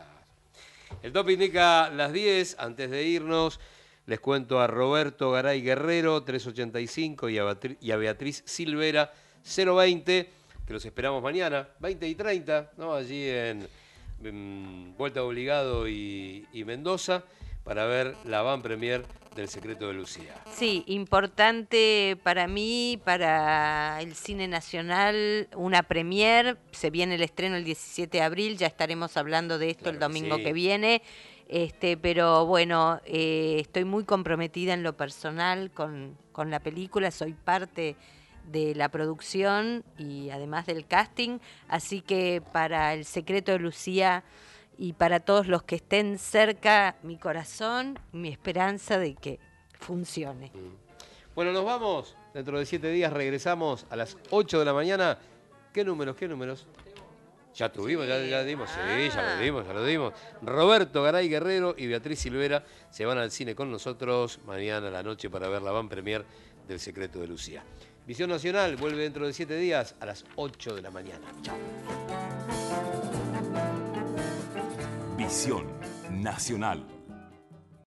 El top indica las 10. Antes de irnos, les cuento a Roberto Garay Guerrero, 385, y a Beatriz Silvera, 020, que los esperamos mañana, 20 y 30, ¿no? Allí en Vuelta Obligado y Mendoza, para ver la avant premier del Secreto de Lucía. Sí, importante para mí, para el cine nacional, una premier. Se viene el estreno el 17 de abril, ya estaremos hablando de esto el domingo que viene. Pero bueno, estoy muy comprometida en lo personal con la película, soy parte de la producción y además del casting, así que para El Secreto de Lucía y para todos los que estén cerca, mi corazón, mi esperanza de que funcione. Bueno, nos vamos, dentro de 7 días regresamos a las 8 de la mañana. ¿Qué números? Ya tuvimos, ya dimos, ya lo dimos. Roberto Garay Guerrero y Beatriz Silvera se van al cine con nosotros mañana a la noche para ver la avant premier del Secreto de Lucía. Visión Nacional vuelve dentro de 7 días a las 8 de la mañana. Chao. Visión Nacional.